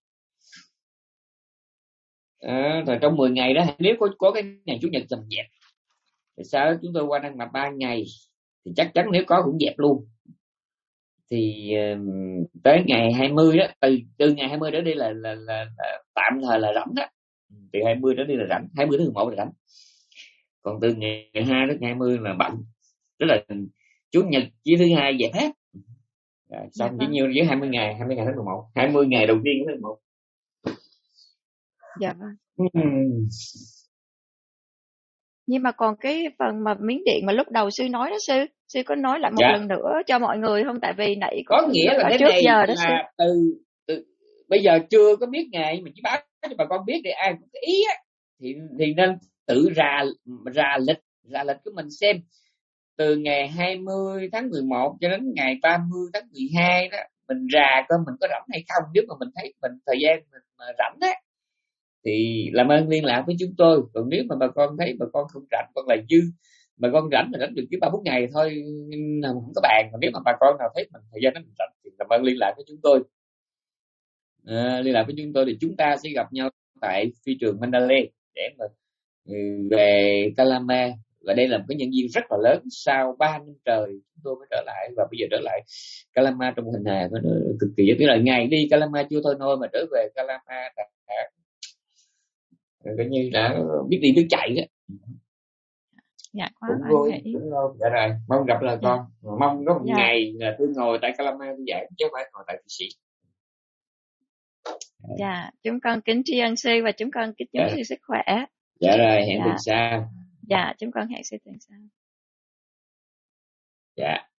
À, rồi trong mười ngày đó nếu có có cái ngày chủ nhật dầm dẹp thì sao chúng tôi qua Đan Mạch ba ngày thì chắc chắn nếu có cũng dẹp luôn. Thì uh, tới ngày hai mươi đó, từ từ ngày hai mươi đó đi là là, là, là tạm thời là rảnh đó. Từ hai mươi đó đi là rảnh, hai mươi đến mười một là rảnh. Còn từ ngày hai đến ngày hai mươi là bận. Tức là chủ nhật với thứ hai dẹp hết. Rồi, xong dạ, chỉ nhiêu với hai mươi ngày, hai mươi ngày đến mười một, hai mươi ngày đầu tiên đến mười một. Dạ vâng. uhm. Nhưng mà còn cái phần mà Miến Điện mà lúc đầu sư nói đó sư, sư có nói lại một dạ. lần nữa cho mọi người không? Tại vì nãy có, có nghĩa là cái trước này giờ đó là sư. Từ, từ bây giờ chưa có biết ngày, mình chỉ báo cho bà con biết để ai có cái ý á thì thì nên tự ra ra lịch ra lịch của mình xem từ ngày hai mươi tháng mười một cho đến ngày ba mươi tháng mười hai đó, mình ra coi mình có rảnh hay không. Nếu mà mình thấy mình thời gian mình mà rảnh á thì làm ơn liên lạc với chúng tôi. Còn nếu mà bà con thấy bà con không rảnh, con là dư, bà con rảnh mà rảnh được chỉ ba bốn ngày thôi không có bàn. Còn nếu mà bà con nào thấy mình thời gian đó mình rảnh thì làm ơn liên lạc với chúng tôi. À, liên lạc với chúng tôi thì chúng ta sẽ gặp nhau tại phi trường Mandalay để mà về Kalama. Và đây là một cái nhân duyên rất là lớn, sau ba năm trời chúng tôi mới trở lại, và bây giờ trở lại Kalama trong hình hài nó cực kỳ tức là ngày đi Kalama chưa thôi nôi mà trở về Kalama đã, đã coi như đã biết đi biết chạy đó. Dạ quá cũng vui cũng ngon. Dạ rồi, mong gặp là con, dạ. Mong có một dạ. ngày là tôi ngồi tại Kalama tôi dạy chứ không phải ngồi tại Thụy Sĩ. Dạ, chúng con kính tri ân sư và chúng con kính chúc dạ. sư sức khỏe. Dạ rồi, hẹn dạ. tuần sau. Dạ, chúng con hẹn sư tuần sau. Dạ.